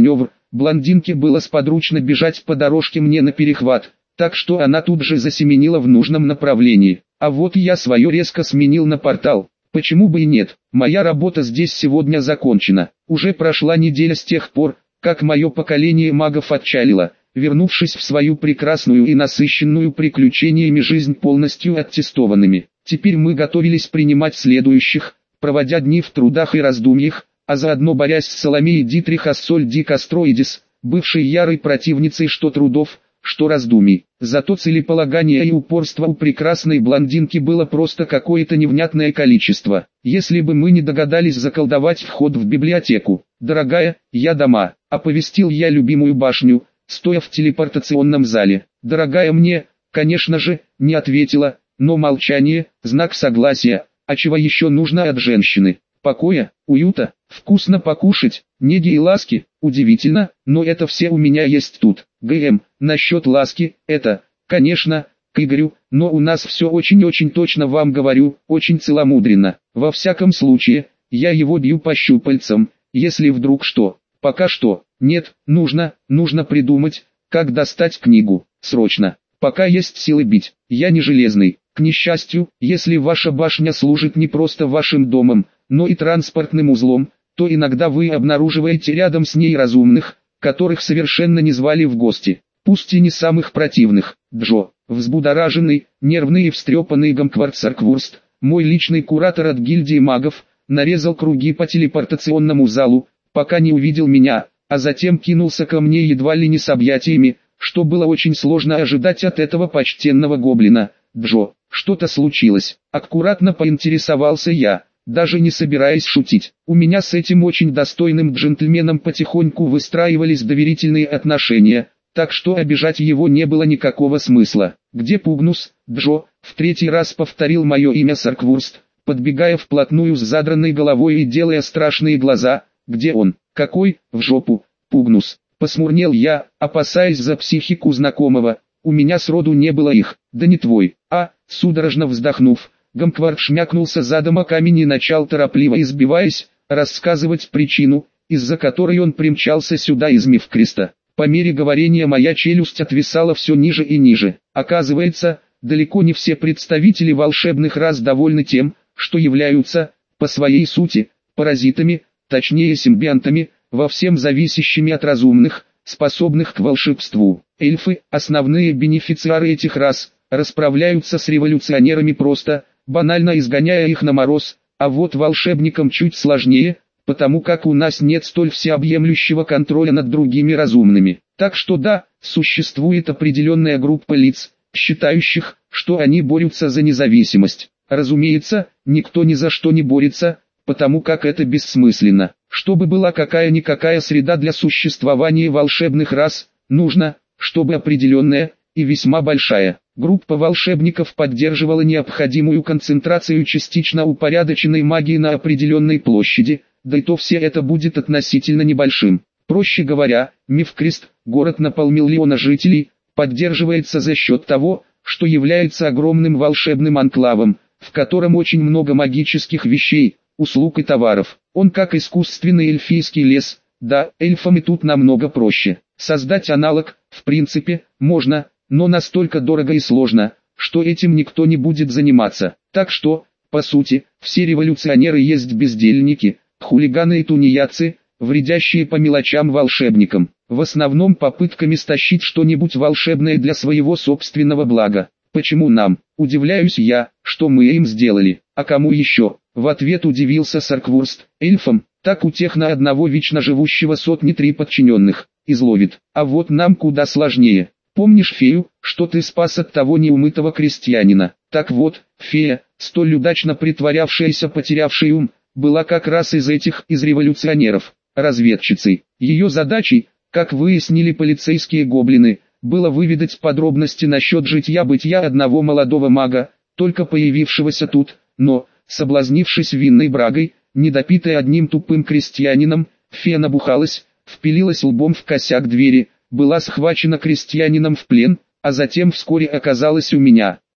блондинке было сподручно бежать по дорожке мне на перехват, так что она тут же засеменила в нужном направлении. А вот я свое резко сменил на портал. Почему бы и нет? Моя работа здесь сегодня закончена. Уже прошла неделя с тех пор, как мое поколение магов отчалило, вернувшись в свою прекрасную и насыщенную приключениями жизнь полностью аттестованными. Теперь мы готовились принимать следующих, проводя дни в трудах и раздумьях, а заодно борясь с Соломеей Дитрих Ассоль Ди Кастроидис, бывшей ярой противницей что трудов, что раздумий. Зато целеполагание и упорство у прекрасной блондинки было просто какое-то невнятное количество. Если бы мы не догадались заколдовать вход в библиотеку. «Дорогая, я дома», — оповестил я любимую башню, стоя в телепортационном зале. «Дорогая мне, конечно же, не ответила, но молчание — знак согласия, а чего еще нужно от женщины? Покоя, уюта, вкусно покушать, неги и ласки. Удивительно, но это все у меня есть тут. Насчет ласки, это, конечно, к Игорю, но у нас все очень-очень точно, вам говорю, очень целомудренно. Во всяком случае, я его бью по щупальцам, если вдруг что. Пока что, нет, нужно придумать, как достать книгу, срочно. Пока есть силы бить, я не железный. К несчастью, если ваша башня служит не просто вашим домом, но и транспортным узлом, то иногда вы обнаруживаете рядом с ней разумных, которых совершенно не звали в гости, пусть и не самых противных. Джо, взбудораженный, нервный и встрепанный Гамкварцарквурст, мой личный куратор от гильдии магов, нарезал круги по телепортационному залу, пока не увидел меня, а затем кинулся ко мне едва ли не с объятиями, что было очень сложно ожидать от этого почтенного гоблина. «Джо, что-то случилось?» — аккуратно поинтересовался я, даже не собираясь шутить. У меня с этим очень достойным джентльменом потихоньку выстраивались доверительные отношения, так что обижать его не было никакого смысла. «Где Пугнус?» «Джо», — в третий раз повторил мое имя Сарквурст, подбегая вплотную с задранной головой и делая страшные глаза. «Где он?» «Какой? В жопу, Пугнус!» Посмурнел я, опасаясь за психику знакомого. У меня сроду не было их. «Да не твой, а!» Судорожно вздохнув, Гамквард шмякнулся задом о камень и начал торопливо, избиваясь, рассказывать причину, из-за которой он примчался сюда из Мифкреста. По мере говорения моя челюсть отвисала все ниже и ниже. Оказывается, далеко не все представители волшебных рас довольны тем, что являются, по своей сути, паразитами, точнее симбионтами, во всем зависящими от разумных, способных к волшебству. Эльфы, основные бенефициары этих рас, расправляются с революционерами просто, банально изгоняя их на мороз, а вот волшебникам чуть сложнее, потому как у нас нет столь всеобъемлющего контроля над другими разумными. Так что да, существует определенная группа лиц, считающих, что они борются за независимость. Разумеется, никто ни за что не борется, потому как это бессмысленно. Чтобы была какая-никакая среда для существования волшебных рас, нужно, чтобы определенная, и весьма большая, группа волшебников поддерживала необходимую концентрацию частично упорядоченной магии на определенной площади, да и то все это будет относительно небольшим. Проще говоря, Мифкрест, город на 500 000 жителей, поддерживается за счет того, что является огромным волшебным анклавом, в котором очень много магических вещей, услуг и товаров. Он как искусственный эльфийский лес. Да, эльфам и тут намного проще. Создать аналог, в принципе, можно, но настолько дорого и сложно, что этим никто не будет заниматься. Так что, по сути, все революционеры есть бездельники, хулиганы и тунеядцы, вредящие по мелочам волшебникам, в основном попытками стащить что-нибудь волшебное для своего собственного блага. Почему нам? Удивляюсь я, что мы им сделали, а кому еще? В ответ удивился Сарквурст. Эльфам, так у тех на одного вечно живущего 103 подчиненных, изловит. А вот нам куда сложнее. Помнишь фею, что ты спас от того неумытого крестьянина? Так вот, фея, столь удачно притворявшаяся потерявшей ум, была как раз из революционеров, разведчицей. Ее задачей, как выяснили полицейские гоблины, было выведать подробности насчет житья-бытия одного молодого мага, только появившегося тут, но, соблазнившись винной брагой, недопитой одним тупым крестьянином, фея набухалась, впилилась лбом в косяк двери, была схвачена крестьянином в плен, а затем вскоре оказалась у меня.